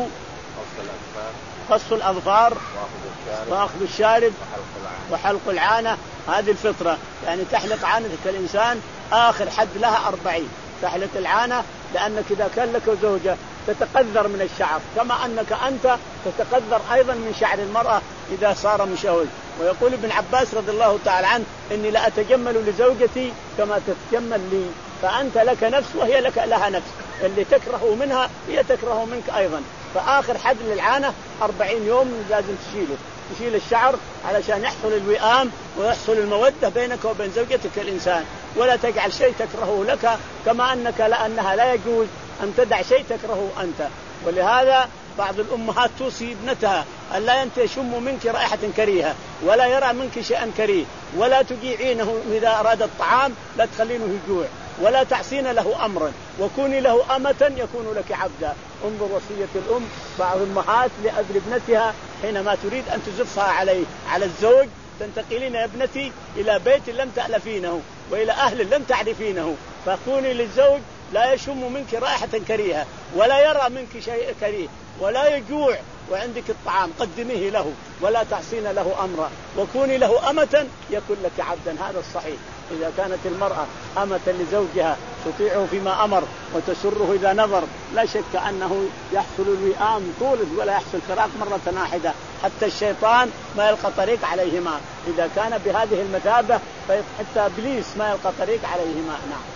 قص الأظفار وأخذ الشارب وحلق العانة، هذه الفطرة يعني تحلق عانتك الإنسان آخر حد لها أربعين، تحلق العانة لأنك إذا كان لك زوجة تتقذر من الشعر كما أنك أنت تتقذر أيضا من شعر المرأة إذا صار مشوج. ويقول ابن عباس رضي الله تعالى عنه إني لا أتجمل لزوجتي كما تتجمل لي، فأنت لك نفس وهي لك لها نفس، اللي تكره منها هي تكره منك أيضا. فآخر حد للعانة أربعين يوم لازم تشيله، تشيل الشعر علشان يحصل الوئام ويحصل المودة بينك وبين زوجتك الإنسان، ولا تجعل شيء تكرهه لك كما أنك لأنها لا يجوز أن تدع شيء تكرهه أنت. ولهذا بعض الأمهات توصي ابنتها ألا يشم منك رائحة كريهة ولا يرى منك شيئا كريه، ولا تجيعينه إذا أراد الطعام لا تخلينه يجوع، ولا تعصين له أمرا، وكوني له أمة يكون لك عبدا. انظر وصية الأم بعض الأمهات لأجل ابنتها حينما تريد أن تزفها عليه على الزوج، تنتقلين يا ابنتي إلى بيت لم تألفينه وإلى أهل لم تعرفينه، فكوني للزوج لا يشم منك رائحة كريهة ولا يرى منك شيء كريه ولا يجوع وعندك الطعام قدميه له ولا تعصين له أمرا، وكوني له أمة يكون لك عبدا. هذا الصحيح. إذا كانت المرأة أمة لزوجها تطيعه فيما أمر وتسره إذا نظر لا شك أنه يحصل الوئام طول ولا يحصل فراق مرة واحدة، حتى الشيطان ما يلقى طريق عليهما إذا كان بهذه المثابة، حتى إبليس ما يلقى طريق عليهما. نعم.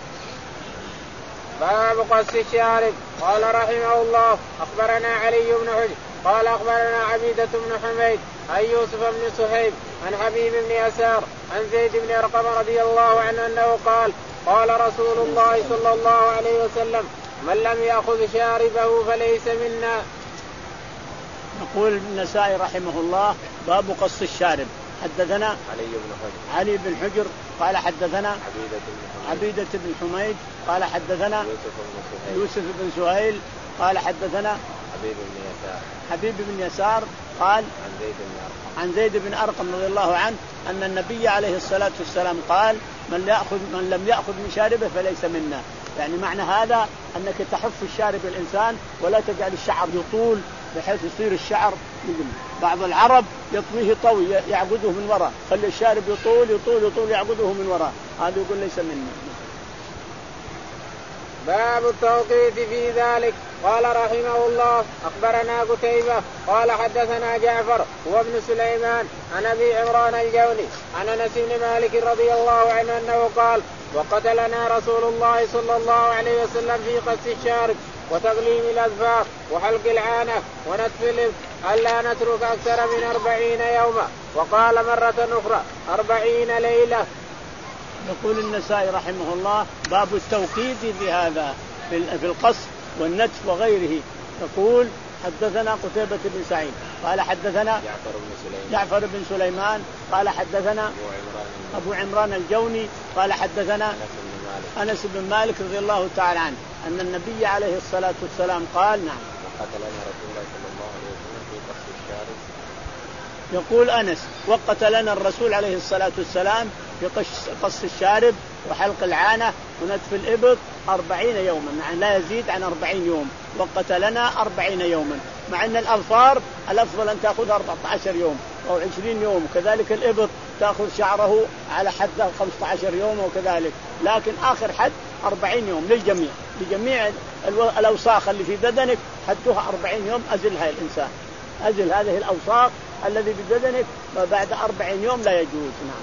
باب قص الشارب. قال رحمه الله أخبرنا علي بن حجر قال أخبرنا عبيدة بن حميد عن يوسف بن صهيب عن حبيب بن يسار عن زيد بن أرقم رضي الله عنه أنه قال قال رسول الله صلى الله عليه وسلم من لم يأخذ شاربه فليس منا. يقول النسائي رحمه الله باب قص الشارب. حدثنا علي بن حجر علي بن حجر قال حدثنا عبيدة بن حميد, عبيدة بن حميد قال حدثنا يوسف بن سهيل قال حدثنا حبيب بن يسار حبيب بن يسار قال عن زيد بن أرقم عن زيد بن أرقم رضي الله عنه أن النبي عليه الصلاة والسلام قال من يأخذ من لم يأخذ من شاربه فليس منا. يعني معنى هذا أنك تحف الشارب الإنسان ولا تجعل الشعر يطول بحيث يصير الشعر مثل بعض العرب يطويه طوي يعقده من وراء، خلي الشارب يطول يطول يطول يعقده من وراء، هذا يقول ليس منا. باب التوقيت في ذلك. قال رحمه الله أخبرنا قتيبة قال حدثنا جعفر هو ابن سليمان عن أبي عمران الجوني عن أنس بن مالك رضي الله عنه أنه قال وقتلنا رسول الله صلى الله عليه وسلم في قص الشارب وتقليم الأظفار وحلق العانة ونتف الإبط ألا نترك أكثر من أربعين يوما، وقال مرة أخرى أربعين ليلة. يقول النسائي رحمه الله باب التوقيت في هذا في القص والنتف وغيره. يقول حدثنا قتيبة بن سعيد قال حدثنا جعفر بن سليمان, جعفر بن سليمان قال حدثنا أبو عمران الجوني قال حدثنا أنس بن مالك رضي الله تعالى عنه أن النبي عليه الصلاة والسلام قال نعم وقتلنا رسول الله صلى الله عليه وسلم في قص الشارب. يقول أنس وقت لنا الرسول عليه الصلاة والسلام في قص الشارب وحلق العانة ونتف الإبط أربعين يوما، يعني لا يزيد عن أربعين يوم، وقت لنا أربعين يوما، مع أن الأظفار الأفضل أن تأخذ أربعة عشر يوم أو عشرين يوم، كذلك الإبط تأخذ شعره على حد خمسة عشر يوم وكذلك، لكن آخر حد أربعين يوم للجميع، لجميع الأوساخ اللي في بدنك حدها أربعين يوم أزلها الإنسان، أزل هذه الأوساخ الذي ببدنك بعد أربعين يوم لا يجوز. نعم.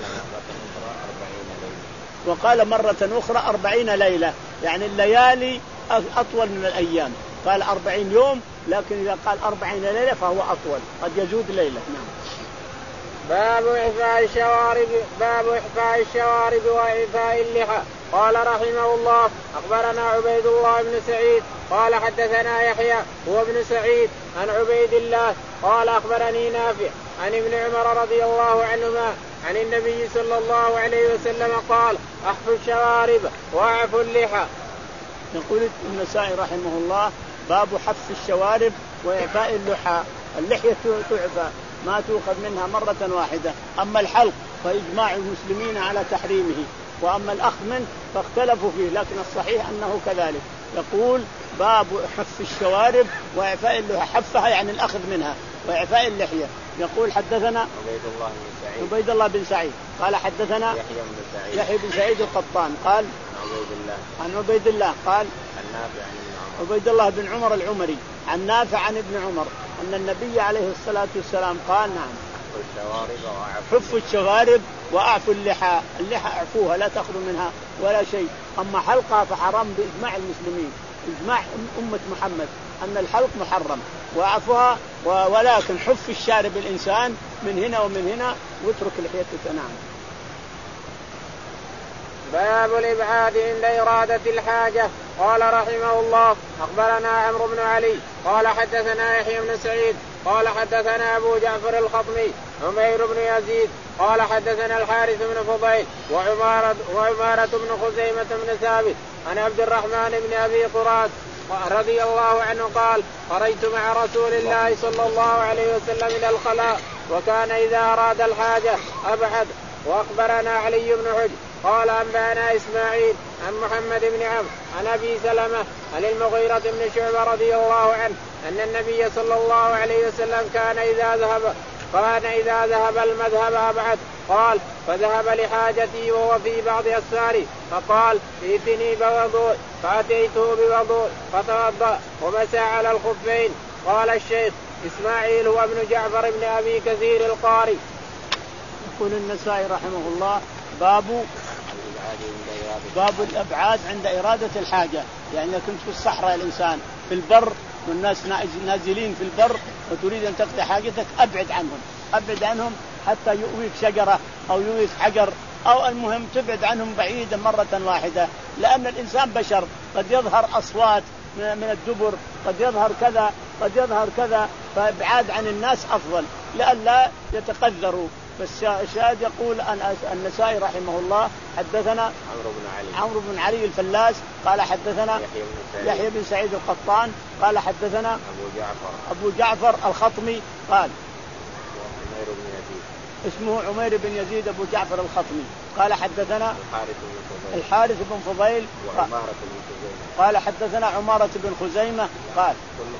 وقال مرة أخرى أربعين ليلة، يعني الليالي أطول من الأيام. قال أربعين يوم، لكن إذا قال أربعين ليلة فهو أطول، قد يزود ليلة. نعم. باب إحفاء الشوارب باب إحفاء الشوارب وإعفاء اللحى. قال رحمه الله أخبرنا عبيد الله بن سعيد قال حدثنا يحيى هو ابن سعيد عن عبيد الله قال أخبرني نافع عن ابن عمر رضي الله عنهما عن النبي صلى الله عليه وسلم قال أحفوا الشوارب وأعفوا اللحى. يقول النسائي رحمه الله باب حف الشوارب وإعفاء اللحى. اللحية تعفى ما تؤخذ منها مرة واحدة، أما الحلق فإجماع المسلمين على تحريمه، وأما الأخذ منه فاختلفوا فيه، لكن الصحيح أنه كذلك. يقول باب حف الشوارب وإعفاء اللحى، حفها يعني الأخذ منها، وإعفاء اللحية. يقول حدثنا عبيد الله بن سعيد عبيد الله بن سعيد قال حدثنا يحيى بن سعيد يحيى بن سعيد القطان قال عبيد الله عن عبيد الله قال عن نافع عن ابن عمر عبيد الله بن عمر العمري عن نافع عن ابن عمر أن النبي عليه الصلاة والسلام قال نعم حفوا الشوارب وأعفوا اللحى. اللحى اعفوها لا تأخذوا منها ولا شيء، أما حلقها فحرام بإجماع المسلمين، إجماع أمة محمد أن الحلق محرم وأعفوها، ولكن حف الشارب الإنسان من هنا ومن هنا واترك لحيته. نعم. باب الإبعاد عند إرادة الحاجة. قال رحمه الله أخبرنا عمرو بن علي قال حدثنا يحيى بن سعيد قال حدثنا أبو جعفر الخطمي عمير بن يزيد قال حدثنا الحارث بن فضيل وعمارة, وعمارة بن خزيمة بن ثابت عن عبد الرحمن بن أبي قراط رضي الله عنه قال خرجت مع رسول الله صلى الله عليه وسلم إلى الخلاء وكان إذا أراد الحاجة أبعد. وأخبرنا علي بن حجر قال أنبأنا إسماعيل عن محمد بن عمرو عن أبي سلمة عن المغيرة بن شعبة رضي الله عنه أن النبي صلى الله عليه وسلم كان إذا ذهب كان إذا ذهب المذهب أبعد. قال فذهب لحاجتي وهو في بعض أسفاره فقال ائتني بوضوء فأتيته بوضوء فتوضأ ومسى على الخفين. قال الشيخ إسماعيل هو ابن جعفر بن أبي كثير القاري. يقول النسائي رحمه الله باب باب الأبعاد عند إرادة الحاجة. يعني إذا كنت في الصحراء الإنسان في البر والناس نازلين في البر وتريد أن تقضي حاجتك أبعد عنهم أبعد عنهم حتى يؤويك شجرة أو يؤويك حجر أو المهم تبعد عنهم بعيدا مرة واحدة، لأن الإنسان بشر قد يظهر أصوات من الدبر قد يظهر كذا قد يظهر كذا، فابعاد عن الناس أفضل لئلا يتقذروا. فالشاهد يقول أن النسائي رحمه الله حدثنا عمرو بن علي عمرو بن علي الفلاس قال حدثنا يحيى بن سعيد القطان قال حدثنا أبو جعفر أبو جعفر الخطمي قال عمير بن يزيد اسمه عمير بن يزيد أبو جعفر الخطمي قال حدثنا الحارث بن فضيل الحارث بن فضيل وعمارة بن خزيمة قال حدثنا عمارة بن خزيمة قال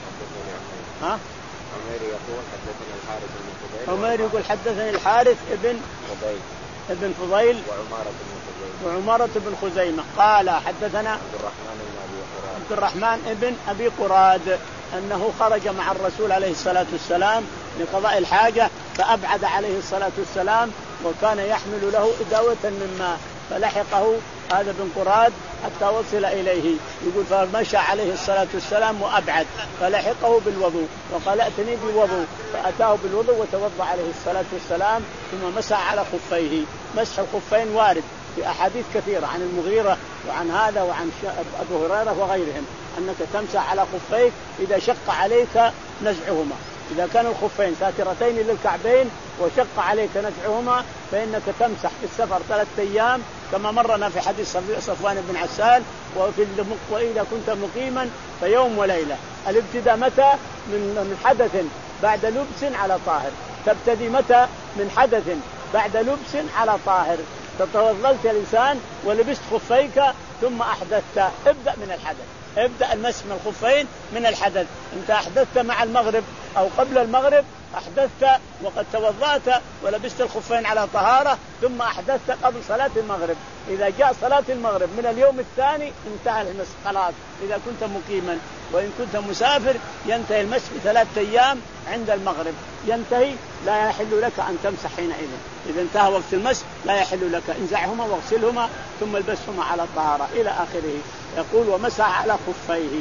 ها عمير يقول حدثنا الحارث بن فضيل عمير يقول حدثني الحارث ابن فضيل ابن فضيل وعمارة بن خزيمة وعمارة بن خزيمة قال حدثنا عبد الرحمن بن أبي قراد عبد الرحمن ابن أبي قراد أنه خرج مع الرسول عليه الصلاة والسلام لقضاء الحاجة فأبعد عليه الصلاة والسلام وكان يحمل له إداوة من ماء فلحقه هذا بن قراد حتى وصل إليه. يقول فمشى عليه الصلاة والسلام وأبعد فلحقه بالوضوء وقال ائتني بالوضوء فأتاه بالوضوء وتوضأ عليه الصلاة والسلام ثم مسح على خفيه. مسح الخفين وارد في أحاديث كثيرة عن المغيرة وعن هذا وعن أبو هريرة وغيرهم أنك تمسح على خفيك إذا شق عليك نزعهما. إذا كانوا الخفين ساترتين للكعبين وشق عليك نزعهما فإنك تمسح في السفر ثلاثة أيام كما مرنا في حديث صفوان بن عسال وفي وإذا كنت مقيما فيوم وليلة. الابتداء متى؟ من حدث بعد لبس على طاهر. تبتدي متى؟ من حدث بعد لبس على طاهر. تتوضلت الإنسان ولبست خفيك ثم أحدثت ابدأ من الحدث. ابدأ المسح من الخفين من الحدث. انت أحدثت مع المغرب أو قبل المغرب أحدثت وقد توضأت ولبست الخفين على طهارة ثم أحدثت قبل صلاة المغرب. إذا جاء صلاة المغرب من اليوم الثاني انتهى المسح خلاص إذا كنت مقيما. وإن كنت مسافر ينتهي المسح ثلاثة أيام عند المغرب ينتهي، لا يحل لك أن تمسح حينئذ. إذا انتهى وقت المسح لا يحل لك، انزعهما واغسلهما ثم البسهما على الطهارة إلى آخره. يقول ومسح على خفيه.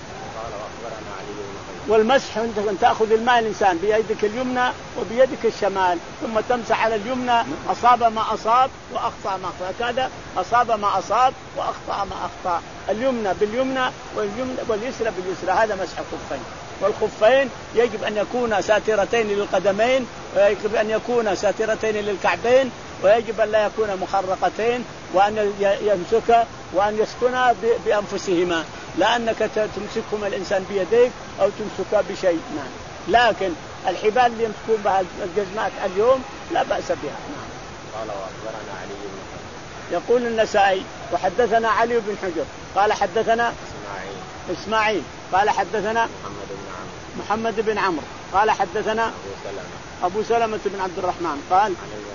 والمسح أن تأخذ الماء الإنسان بيدك اليمنى وبيدك الشمال ثم تمسح على اليمنى أصاب ما أصاب وأخطأ ما أخطأ، كذا أصاب ما أصاب وأخطأ ما أخطأ، اليمنى باليمنى واليسرى باليسرى، هذا مسح الخفين. والخفين يجب أن يكونا ساترتين للقدمين، ويجب أن يكونا ساترتين للكعبين، ويجب أن لا يكونا مخرقتين، وأن يمسك وأن يسكنا بأنفسهما، لا أنك تمسكهما الإنسان بيديك أو تمسكها بشيء. نعم. لكن الحبال اللي يمسكون بها الجزمات اليوم لا بأس بها. نعم. قال وأخبرنا علي بن حجر. يقول النسائي وحدثنا علي بن حجر قال حدثنا إسماعيل إسماعيل قال حدثنا محمد بن عمرو محمد بن عمرو قال حدثنا أبو سلمة أبو سلمة بن عبد الرحمن قال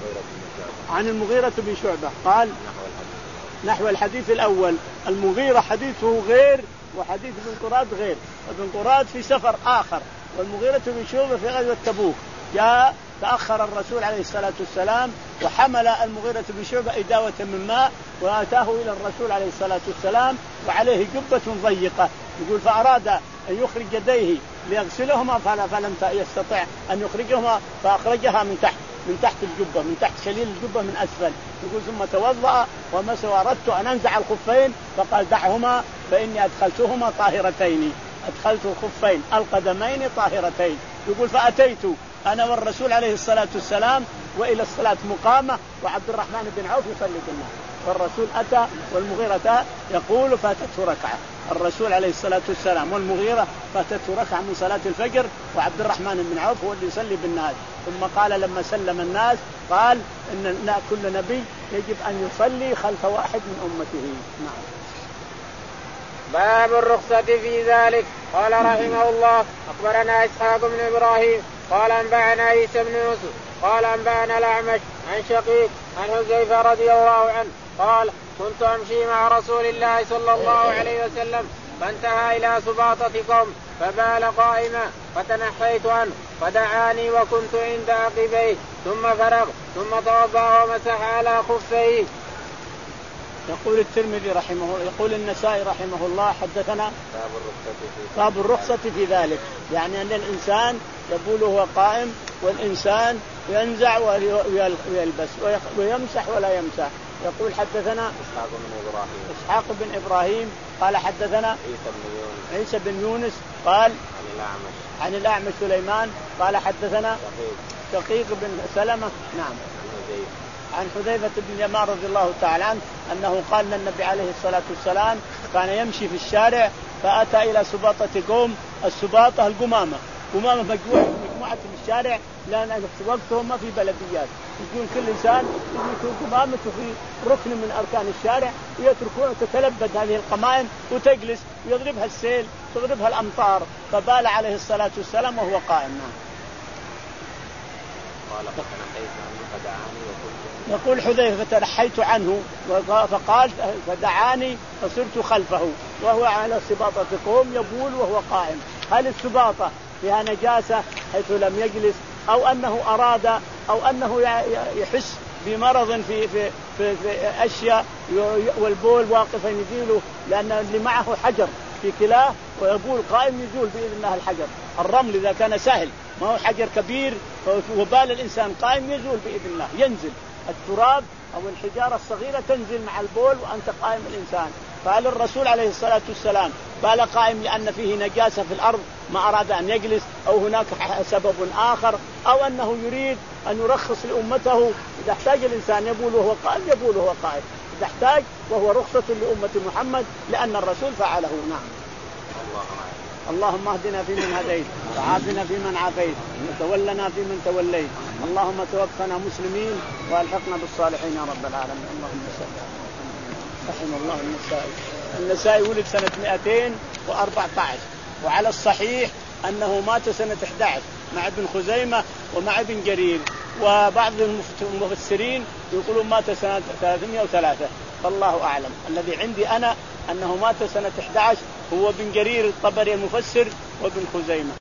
عن المغيرة بن شعبة عن المغيرة بن شعبة قال نحو الحديث الأول. المغيرة حديثه غير وحديث ابن قراد غير، ابن قراد في سفر آخر، والمغيرة بن شعبة في غزوة تبوك. جاء تأخر الرسول عليه الصلاة والسلام وحمل المغيرة بن شعبة إداوة من ماء وآتاه إلى الرسول عليه الصلاة والسلام وعليه جبة ضيقة، يقول فأراد أن يخرج يديه ليغسلهما فلم يستطع أن يخرجهما فأخرجها من تحت من تحت الجبة، من تحت شليل الجبة من أسفل. يقول ثم توضأ ومسح وأردت أن أنزع الخفين فقال دعهما فإني أدخلتهما طاهرتين، أدخلت الخفين القدمين طاهرتين. يقول فأتيت أنا والرسول عليه الصلاة والسلام وإلى الصلاة مقامة وعبد الرحمن بن عوف يصلي بالناس، والرسول أتى والمغيرة أتى يقول فاتته ركعة، الرسول عليه الصلاة والسلام والمغيرة فاتته ركعة من صلاة الفجر وعبد الرحمن بن عوف هو اللي يصلي بالناس. ثم قال لما سلم الناس قال إن كل نبي يجب أن يصلي خلف واحد من أمته. نعم. باب الرخصة في ذلك. قال رحمه الله أخبرنا إسحاق بن إبراهيم قال أنبأنا عيسى بن يوسف قال أنبأنا الأعمش عن شقيق عن حذيفة رضي الله عنه قال كنت أمشي مع رسول الله صلى الله عليه وسلم فانتهى إلى سباطة قوم فبال قائما فتنحيت عنه فدعاني وكنت عند عقبيه ثم فرغ ثم توضأ ومسح على خفيه. يقول الترمذي رحمه الله يقول النسائي رحمه الله حدثنا باب الرخصة في ذلك، يعني أن الإنسان يبول وهو قائم والإنسان ينزع ويلبس ويمسح ولا يمسح. يقول حدثنا إسحاق بن إبراهيم إسحاق بن إبراهيم قال حدثنا عيسى بن يونس عيسى بن يونس قال عن الأعمش عن الأعمش سليمان قال حدثنا شقيق بن سلمة نعم عن حذيفة بن اليمان رضي الله تعالى عنه أنه قال للنبي عليه الصلاة والسلام كان يمشي في الشارع فأتى إلى سباطة قوم، السباطة القمامة، قمامة مجموعة مجموعة في الشارع لأن وقتهم ما في بلديات، يكون كل إنسان يكون قمامته في ركن من أركان الشارع ويتركون تتلبد هذه القمائم وتجلس ويضربها السيل تضربها الأمطار، فبال عليه الصلاة والسلام وهو قائم. قال فتنحيت عنه فدعاني وكنت يقول حذيفة فتنحيت عنه فقال فدعاني فصرت خلفه وهو على سباطة قوم يبول وهو قائم. هل السباطة فيها نجاسة حيث لم يجلس أو أنه أراد أو أنه يحس بمرض في في في, في أشياء والبول واقفا يزيله لأن اللي معه حجر في كلاه ويبول قائم يزول بإذن الله الحجر. الرمل إذا كان سهل ما هو حجر كبير وبال الإنسان قائم يزول بإذن الله، ينزل التراب أو الحجارة الصغيرة تنزل مع البول وأنت قائم الإنسان. فقال الرسول عليه الصلاة والسلام بال قائم لأن فيه نجاسة في الأرض ما أراد أن يجلس أو هناك سبب آخر أو أنه يريد أن يرخص لأمته. إذا احتاج الإنسان يبول وهو قائم يبول وهو قائم، إذا احتاج وهو رخصة لأمة محمد لأن الرسول فعله. نعم. اللهم اهدنا فيمن هديت وعافنا فيمن عافيت وتولنا فيمن توليت، اللهم توفنا مسلمين والحقنا بالصالحين يا رب العالمين. اللهم صل رحم الله النسائي. النسائي ولد سنة مئتين وأربعة عشر وعلى الصحيح أنه مات سنة أحد عشر مع ابن خزيمة ومع ابن جرير، وبعض المفسرين يقولون مات سنة ثلاثمائة وثلاثة، فالله أعلم. الذي عندي أنا أنه مات سنة أحد عشر هو بن جرير الطبري المفسر وابن خزيمة.